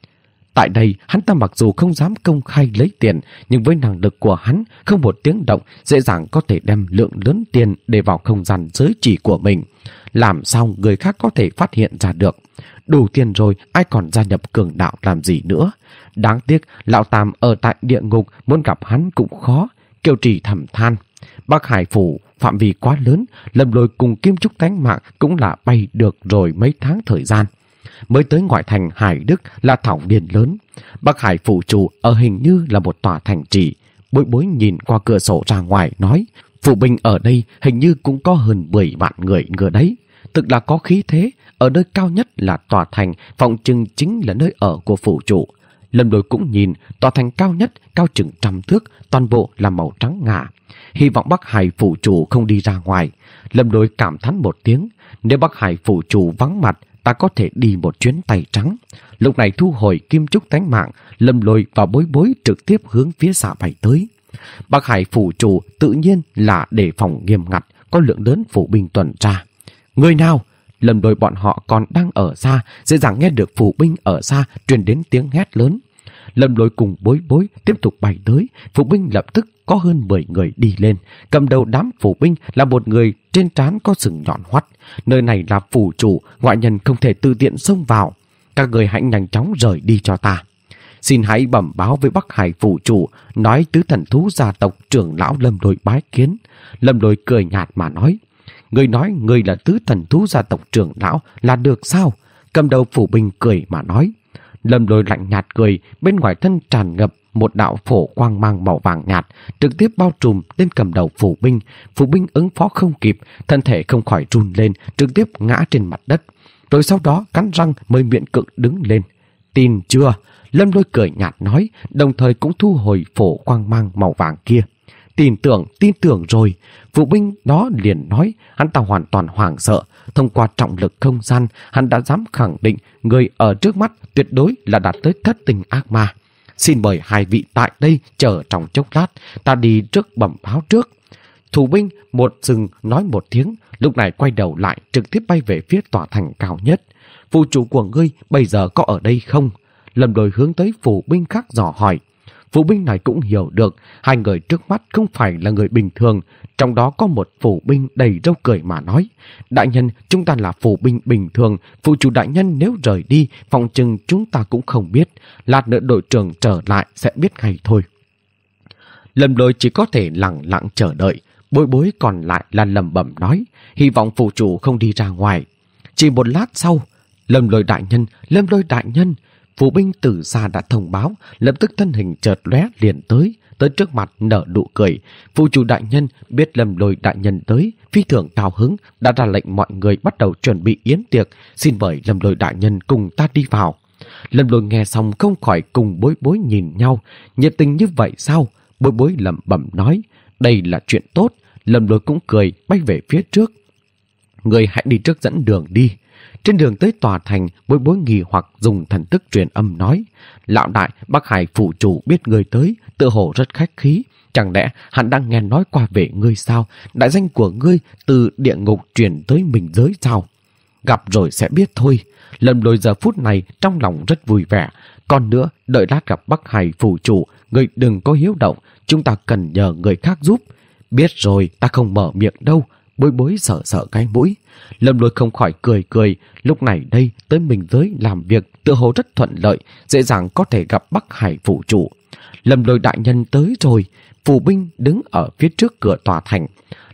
Tại đây, hắn ta mặc dù không dám công khai lấy tiền, nhưng với năng lực của hắn, không một tiếng động, dễ dàng có thể đem lượng lớn tiền để vào không gian giới chỉ của mình. Làm sao người khác có thể phát hiện ra được? Đủ tiền rồi, ai còn gia nhập cường đạo làm gì nữa? Đáng tiếc, Lão Tam ở tại địa ngục muốn gặp hắn cũng khó. Kiều Trì thầm than. Bắc Hải phủ phạm vi quá lớn, Lâm Lôi cùng Kim Trúc tánh mạng cũng là bay được rồi mấy tháng thời gian. Mới tới ngoại thành Hải Đức là thảo nguyên lớn. Bắc Hải phủ chủ ở hình như là một tòa thành trì. Bối Bối nhìn qua cửa sổ ra ngoài nói, phụ binh ở đây hình như cũng có hơn mười vạn người ngờ đấy. Thực là có khí thế, ở nơi cao nhất là tòa thành, phòng trừng chính là nơi ở của phủ chủ. Lâm Lôi cũng nhìn, tòa thành cao nhất, cao chừng trăm thước, toàn bộ là màu trắng ngà. Hy vọng Bắc Hải phủ chủ không đi ra ngoài. Lâm Lôi cảm thán một tiếng, nếu Bắc Hải phủ chủ vắng mặt, ta có thể đi một chuyến tay trắng. Lúc này thu hồi Kim Trúc tánh mạng, Lâm Lôi và Bối Bối trực tiếp hướng phía xa bay tới. Bắc Hải phủ chủ tự nhiên là đề phòng nghiêm ngặt, có lượng lớn phủ binh tuần tra. Người nào? Lâm Lôi bọn họ còn đang ở xa, dễ dàng nghe được phủ binh ở xa truyền đến tiếng hét lớn. Lâm Lôi cùng Bối Bối tiếp tục bay tới, phủ binh lập tức có hơn mười người đi lên. Cầm đầu đám phủ binh là một người trên trán có sừng nhọn hoắt. Nơi này là phủ chủ, ngoại nhân không thể tự tiện xông vào. Các người hãy nhanh chóng rời đi cho ta. Xin hãy bẩm báo với Bắc Hải phủ chủ, nói tứ thần thú gia tộc trưởng lão Lâm Lôi bái kiến. Lâm Lôi cười nhạt mà nói, người nói người là tứ thần thú gia tộc trưởng lão là được sao? Cầm đầu phủ binh cười mà nói. Lâm Lôi lạnh nhạt cười, bên ngoài thân tràn ngập một đạo phổ quang mang màu vàng nhạt, trực tiếp bao trùm lên cầm đầu phủ binh. Phủ binh ứng phó không kịp, thân thể không khỏi run lên, trực tiếp ngã trên mặt đất. Rồi sau đó cắn răng mới miễn cưỡng đứng lên. Tin chưa? Lâm Lôi cười nhạt nói, đồng thời cũng thu hồi phổ quang mang màu vàng kia. Tin tưởng, tin tưởng rồi. Phụ binh đó liền nói, hắn ta hoàn toàn hoảng sợ. Thông qua trọng lực không gian, hắn đã dám khẳng định người ở trước mắt tuyệt đối là đạt tới thất tình ác ma. Xin mời hai vị tại đây chờ trong chốc lát, ta đi trước bẩm báo trước. Thủ binh một dừng nói một tiếng, lúc này quay đầu lại trực tiếp bay về phía tòa thành cao nhất. Phụ chủ của ngươi bây giờ có ở đây không? Lâm Lôi hướng tới phụ binh khác dò hỏi. Phụ binh này cũng hiểu được hai người trước mắt không phải là người bình thường. Trong đó có một phụ binh đầy râu cười mà nói, đại nhân, chúng ta là phụ binh bình thường. Phụ chủ đại nhân nếu rời đi, phòng chừng chúng ta cũng không biết. Lát nữa đội trưởng trở lại sẽ biết ngay thôi. Lâm Lôi chỉ có thể lặng lặng chờ đợi. Bối Bối còn lại là lẩm bẩm nói, hy vọng phụ chủ không đi ra ngoài. Chỉ một lát sau, Lâm Lôi đại nhân, Lâm Lôi đại nhân, phụ binh từ xa đã thông báo, lập tức thân hình chợt lóe liền tới, tới trước mặt nở nụ cười. Phụ chủ đại nhân biết Lâm Lôi đại nhân tới, phi thường cao hứng, đã ra lệnh mọi người bắt đầu chuẩn bị yến tiệc, xin mời Lâm Lôi đại nhân cùng ta đi vào. Lâm Lôi nghe xong không khỏi cùng Bối Bối nhìn nhau, nhiệt tình như vậy sao? Bối Bối lẩm bẩm nói, đây là chuyện tốt. Lâm Lôi cũng cười bay về phía trước. Người hãy đi trước dẫn đường đi. Trên đường tới tòa thành, Bối Bối nghi hoặc dùng thần thức truyền âm nói, lão đại, Bắc Hải phủ chủ biết người tới, tự hồ rất khách khí. Chẳng lẽ hắn đang nghe nói qua về ngươi sao? Đại danh của ngươi từ địa ngục truyền tới mình giới sao? Gặp rồi sẽ biết thôi. Lâm Lôi giờ phút này trong lòng rất vui vẻ. Còn nữa, đợi lát gặp Bắc Hải phủ chủ, ngươi đừng có hiếu động, chúng ta cần nhờ người khác giúp. Biết rồi, ta không mở miệng đâu. Bối Bối sợ sợ cái mũi. Lâm Lôi không khỏi cười cười. Lúc này đây tới mình giới làm việc tựa hồ rất thuận lợi, dễ dàng có thể gặp Bắc Hải phủ chủ. Lâm Lôi đại nhân tới rồi. Phủ binh đứng ở phía trước cửa tòa thành.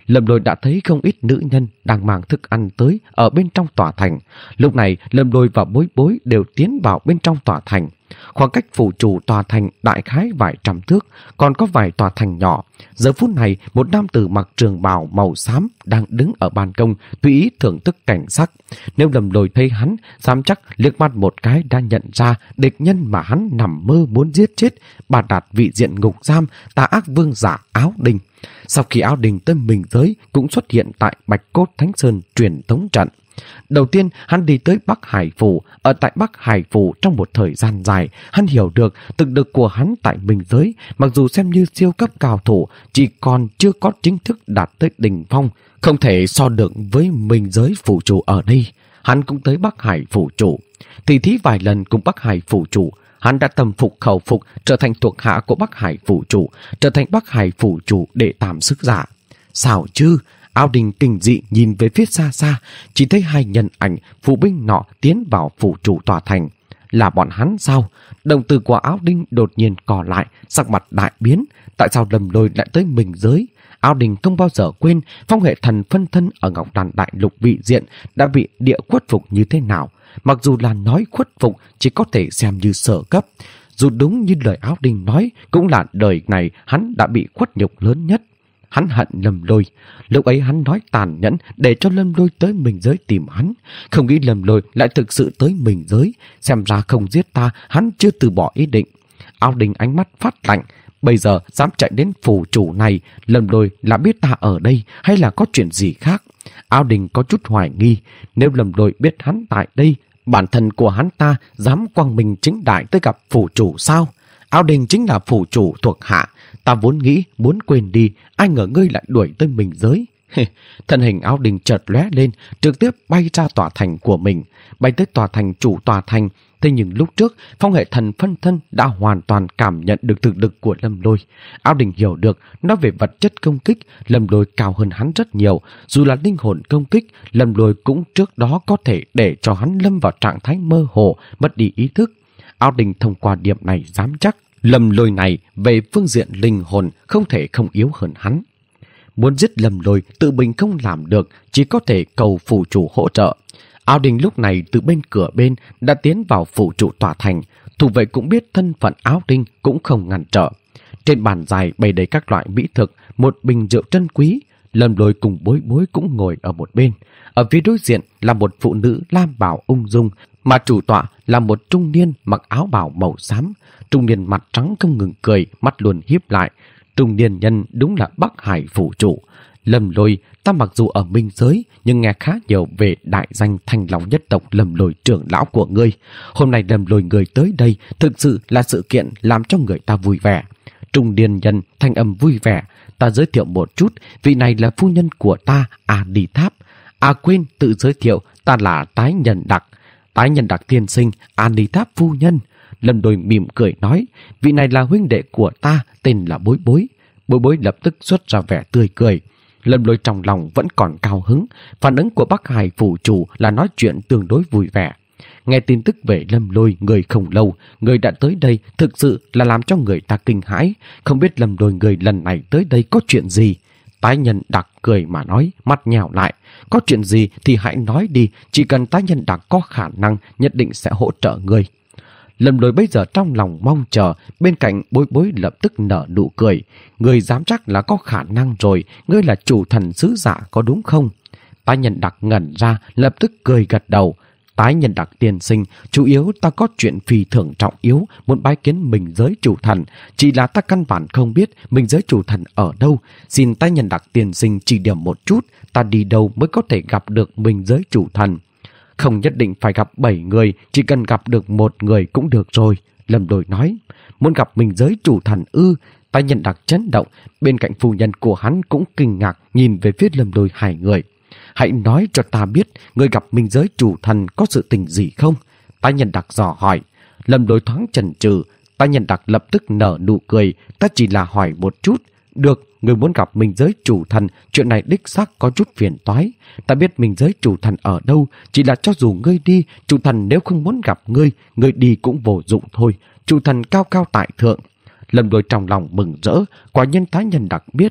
Lâm Lôi đã thấy không ít nữ nhân đang mang thức ăn tới ở bên trong tòa thành. Lúc này Lâm Lôi và Bối Bối đều tiến vào bên trong tòa thành. Khoảng cách phủ chủ tòa thành đại khái vài trăm thước, còn có vài tòa thành nhỏ. Giờ phút này, một nam tử mặc trường bào màu xám đang đứng ở ban công, tùy ý thưởng thức cảnh sắc. Nếu Lâm Lôi thấy hắn, dám chắc liếc mắt một cái đã nhận ra địch nhân mà hắn nằm mơ muốn giết chết, bà đạt vị diện ngục giam, tà ác vương giả Áo Đình. Sau khi Áo Đình tới Minh Giới cũng xuất hiện tại Bạch Cốt Thánh Sơn truyền tống trận. Đầu tiên, hắn đi tới Bắc Hải Phủ. Ở tại Bắc Hải Phủ trong một thời gian dài, hắn hiểu được thực lực của hắn tại Minh Giới, mặc dù xem như siêu cấp cao thủ, chỉ còn chưa có chính thức đạt tới đỉnh phong, không thể so được với Minh Giới phủ chủ ở đây. Hắn cũng tới Bắc Hải phủ chủ, tỷ thí vài lần cùng Bắc Hải phủ chủ. Hắn đã tâm phục khẩu phục, trở thành thuộc hạ của Bắc Hải phủ chủ, trở thành Bắc Hải phủ chủ đệ tam sức giả. Sao chứ? Áo Đình kinh dị nhìn về phía xa xa, chỉ thấy hai nhân ảnh phụ binh nọ tiến vào phủ chủ tòa thành. Là bọn hắn sao? Đồng tử của Áo Đình đột nhiên co lại, sắc mặt đại biến. Tại sao Lâm Lôi lại tới Minh Giới? Áo Đình không bao giờ quên phong hệ thần phân thân ở Ngọc Đàn Đại Lục vị diện đã bị địa khuất phục như thế nào. Mặc dù là nói khuất phục chỉ có thể xem như sở cấp. Dù đúng như lời Áo Đình nói, cũng là đời này hắn đã bị khuất nhục lớn nhất. Hắn hận Lâm Lôi. Lúc ấy hắn nói tàn nhẫn để cho Lâm Lôi tới Minh Giới tìm hắn. Không nghĩ Lâm Lôi lại thực sự tới Minh Giới. Xem ra không giết ta, hắn chưa từ bỏ ý định. Áo Đình ánh mắt phát lạnh. Bây giờ dám chạy đến phủ chủ này, Lâm Lôi là biết ta ở đây hay là có chuyện gì khác? Áo Đình có chút hoài nghi. Nếu Lâm Lôi biết hắn tại đây, bản thân của hắn ta dám quang minh chính đại tới gặp phủ chủ sao? Áo Đình chính là phủ chủ thuộc hạ. Ta vốn nghĩ muốn quên đi, ai ngờ ngươi lại đuổi tới Minh Giới. Thân hình Áo Đình chợt lóe lên, trực tiếp bay ra tòa thành của mình, bay tới tòa thành chủ tòa thành. Thế nhưng lúc trước, phong hệ thần phân thân đã hoàn toàn cảm nhận được thực lực của Lâm Lôi. Áo Đình hiểu được, nói về vật chất công kích, Lâm Lôi cao hơn hắn rất nhiều. Dù là linh hồn công kích, Lâm Lôi cũng trước đó có thể để cho hắn lâm vào trạng thái mơ hồ, mất đi ý thức. Áo Đình thông qua điểm này dám chắc, Lâm Lôi này về phương diện linh hồn không thể không yếu hơn hắn. Muốn giết Lâm Lôi tự mình không làm được, chỉ có thể cầu phủ chủ hỗ trợ. Áo Đình lúc này từ bên cửa bên đã tiến vào phủ chủ tòa thành. Thủ vệ cũng biết thân phận Áo Đình cũng không ngăn trở. Trên bàn dài bày đầy các loại mỹ thực, một bình rượu trân quý. Lâm Lôi cùng Bối Bối cũng ngồi ở một bên. Ở phía đối diện là một phụ nữ lam bào ung dung, mà chủ tọa là một trung niên mặc áo bào màu xám. Trung niên mặt trắng không ngừng cười, mắt luôn híp lại. Trung niên nhân đúng là Bắc Hải phủ chủ. Lâm Lôi, ta mặc dù ở Minh Giới, nhưng nghe khá nhiều về đại danh thanh long nhất tộc Lâm Lôi trưởng lão của ngươi. Hôm nay Lâm Lôi người tới đây, thực sự là sự kiện làm cho người ta vui vẻ. Trung niên nhân thanh âm vui vẻ. Ta giới thiệu một chút, vị này là phu nhân của ta, A Đi Tháp. À quên, tự giới thiệu, ta là Tái Nhân Đặc. Tái Nhân Đặc tiên sinh, A Đi Tháp phu nhân. Lâm Lôi mỉm cười nói, vị này là huynh đệ của ta, tên là Bối Bối. Bối Bối lập tức xuất ra vẻ tươi cười. Lâm Lôi trong lòng vẫn còn cao hứng. Phản ứng của Bắc Hải phủ chủ là nói chuyện tương đối vui vẻ. Nghe tin tức về Lâm Lôi người không lâu, người đã tới đây thực sự là làm cho người ta kinh hãi. Không biết Lâm Lôi người lần này tới đây có chuyện gì? Tái Nhân Đặc cười mà nói, mắt nhào lại. Có chuyện gì thì hãy nói đi, chỉ cần Tái Nhân Đặc có khả năng nhất định sẽ hỗ trợ người. Lâm Lôi bây giờ trong lòng mong chờ, bên cạnh Bối Bối lập tức nở nụ cười. Người dám chắc là có khả năng rồi, ngươi là chủ thần sứ giả có đúng không? Tái Nhân Đặc ngẩn ra, lập tức cười gật đầu. Tái Nhân Đặc tiên sinh, chủ yếu ta có chuyện phi thường trọng yếu, muốn bái kiến Minh Giới chủ thần. Chỉ là ta căn bản không biết Minh Giới chủ thần ở đâu. Xin Tái Nhân Đặc tiên sinh chỉ điểm một chút, ta đi đâu mới có thể gặp được Minh Giới chủ thần. Không nhất định phải gặp bảy người, chỉ cần gặp được một người cũng được rồi. Lâm Lôi nói, muốn gặp Minh Giới chủ thần ư? Tái Nhân Đặc chấn động, bên cạnh phu nhân của hắn cũng kinh ngạc nhìn về phía Lâm Lôi hai người. Hãy nói cho ta biết, người gặp Minh Giới chủ thần có sự tình gì không? Tái Nhân Đặc dò hỏi. Lâm Lôi thoáng chần chừ. Tái Nhân Đặc lập tức nở nụ cười. Ta chỉ là hỏi một chút. Được, người muốn gặp Minh Giới chủ thần, chuyện này đích xác có chút phiền toái. Ta biết Minh Giới chủ thần ở đâu, chỉ là cho dù ngươi đi, chủ thần nếu không muốn gặp ngươi, ngươi đi cũng vô dụng thôi. Chủ thần cao cao tại thượng. Lâm Lôi trong lòng mừng rỡ, quả nhiên Tái Nhân Đặc biết.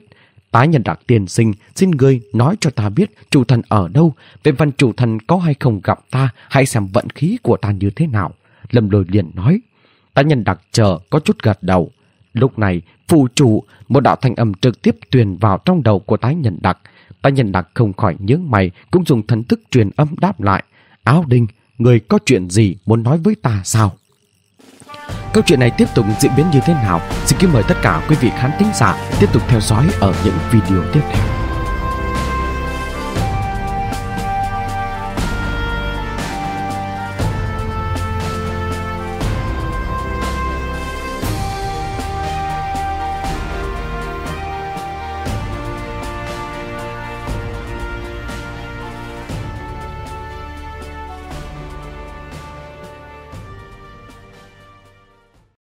Tái Nhân Đạc tiên sinh, xin ngươi nói cho ta biết chủ thần ở đâu. Về phần chủ thần có hay không gặp ta, hãy xem vận khí của ta như thế nào. Lâm Lôi liền nói. Tái Nhân Đạc chờ có chút gật đầu. Lúc này, phù chủ, một đạo thanh âm trực tiếp truyền vào trong đầu của Tái Nhân Đạc. Tái Nhân Đạc không khỏi nhướng mày, cũng dùng thần thức truyền âm đáp lại. Áo Đinh, người có chuyện gì muốn nói với ta sao? Câu chuyện này tiếp tục diễn biến như thế nào? Xin kính mời tất cả quý vị khán thính giả tiếp tục theo dõi ở những video tiếp theo.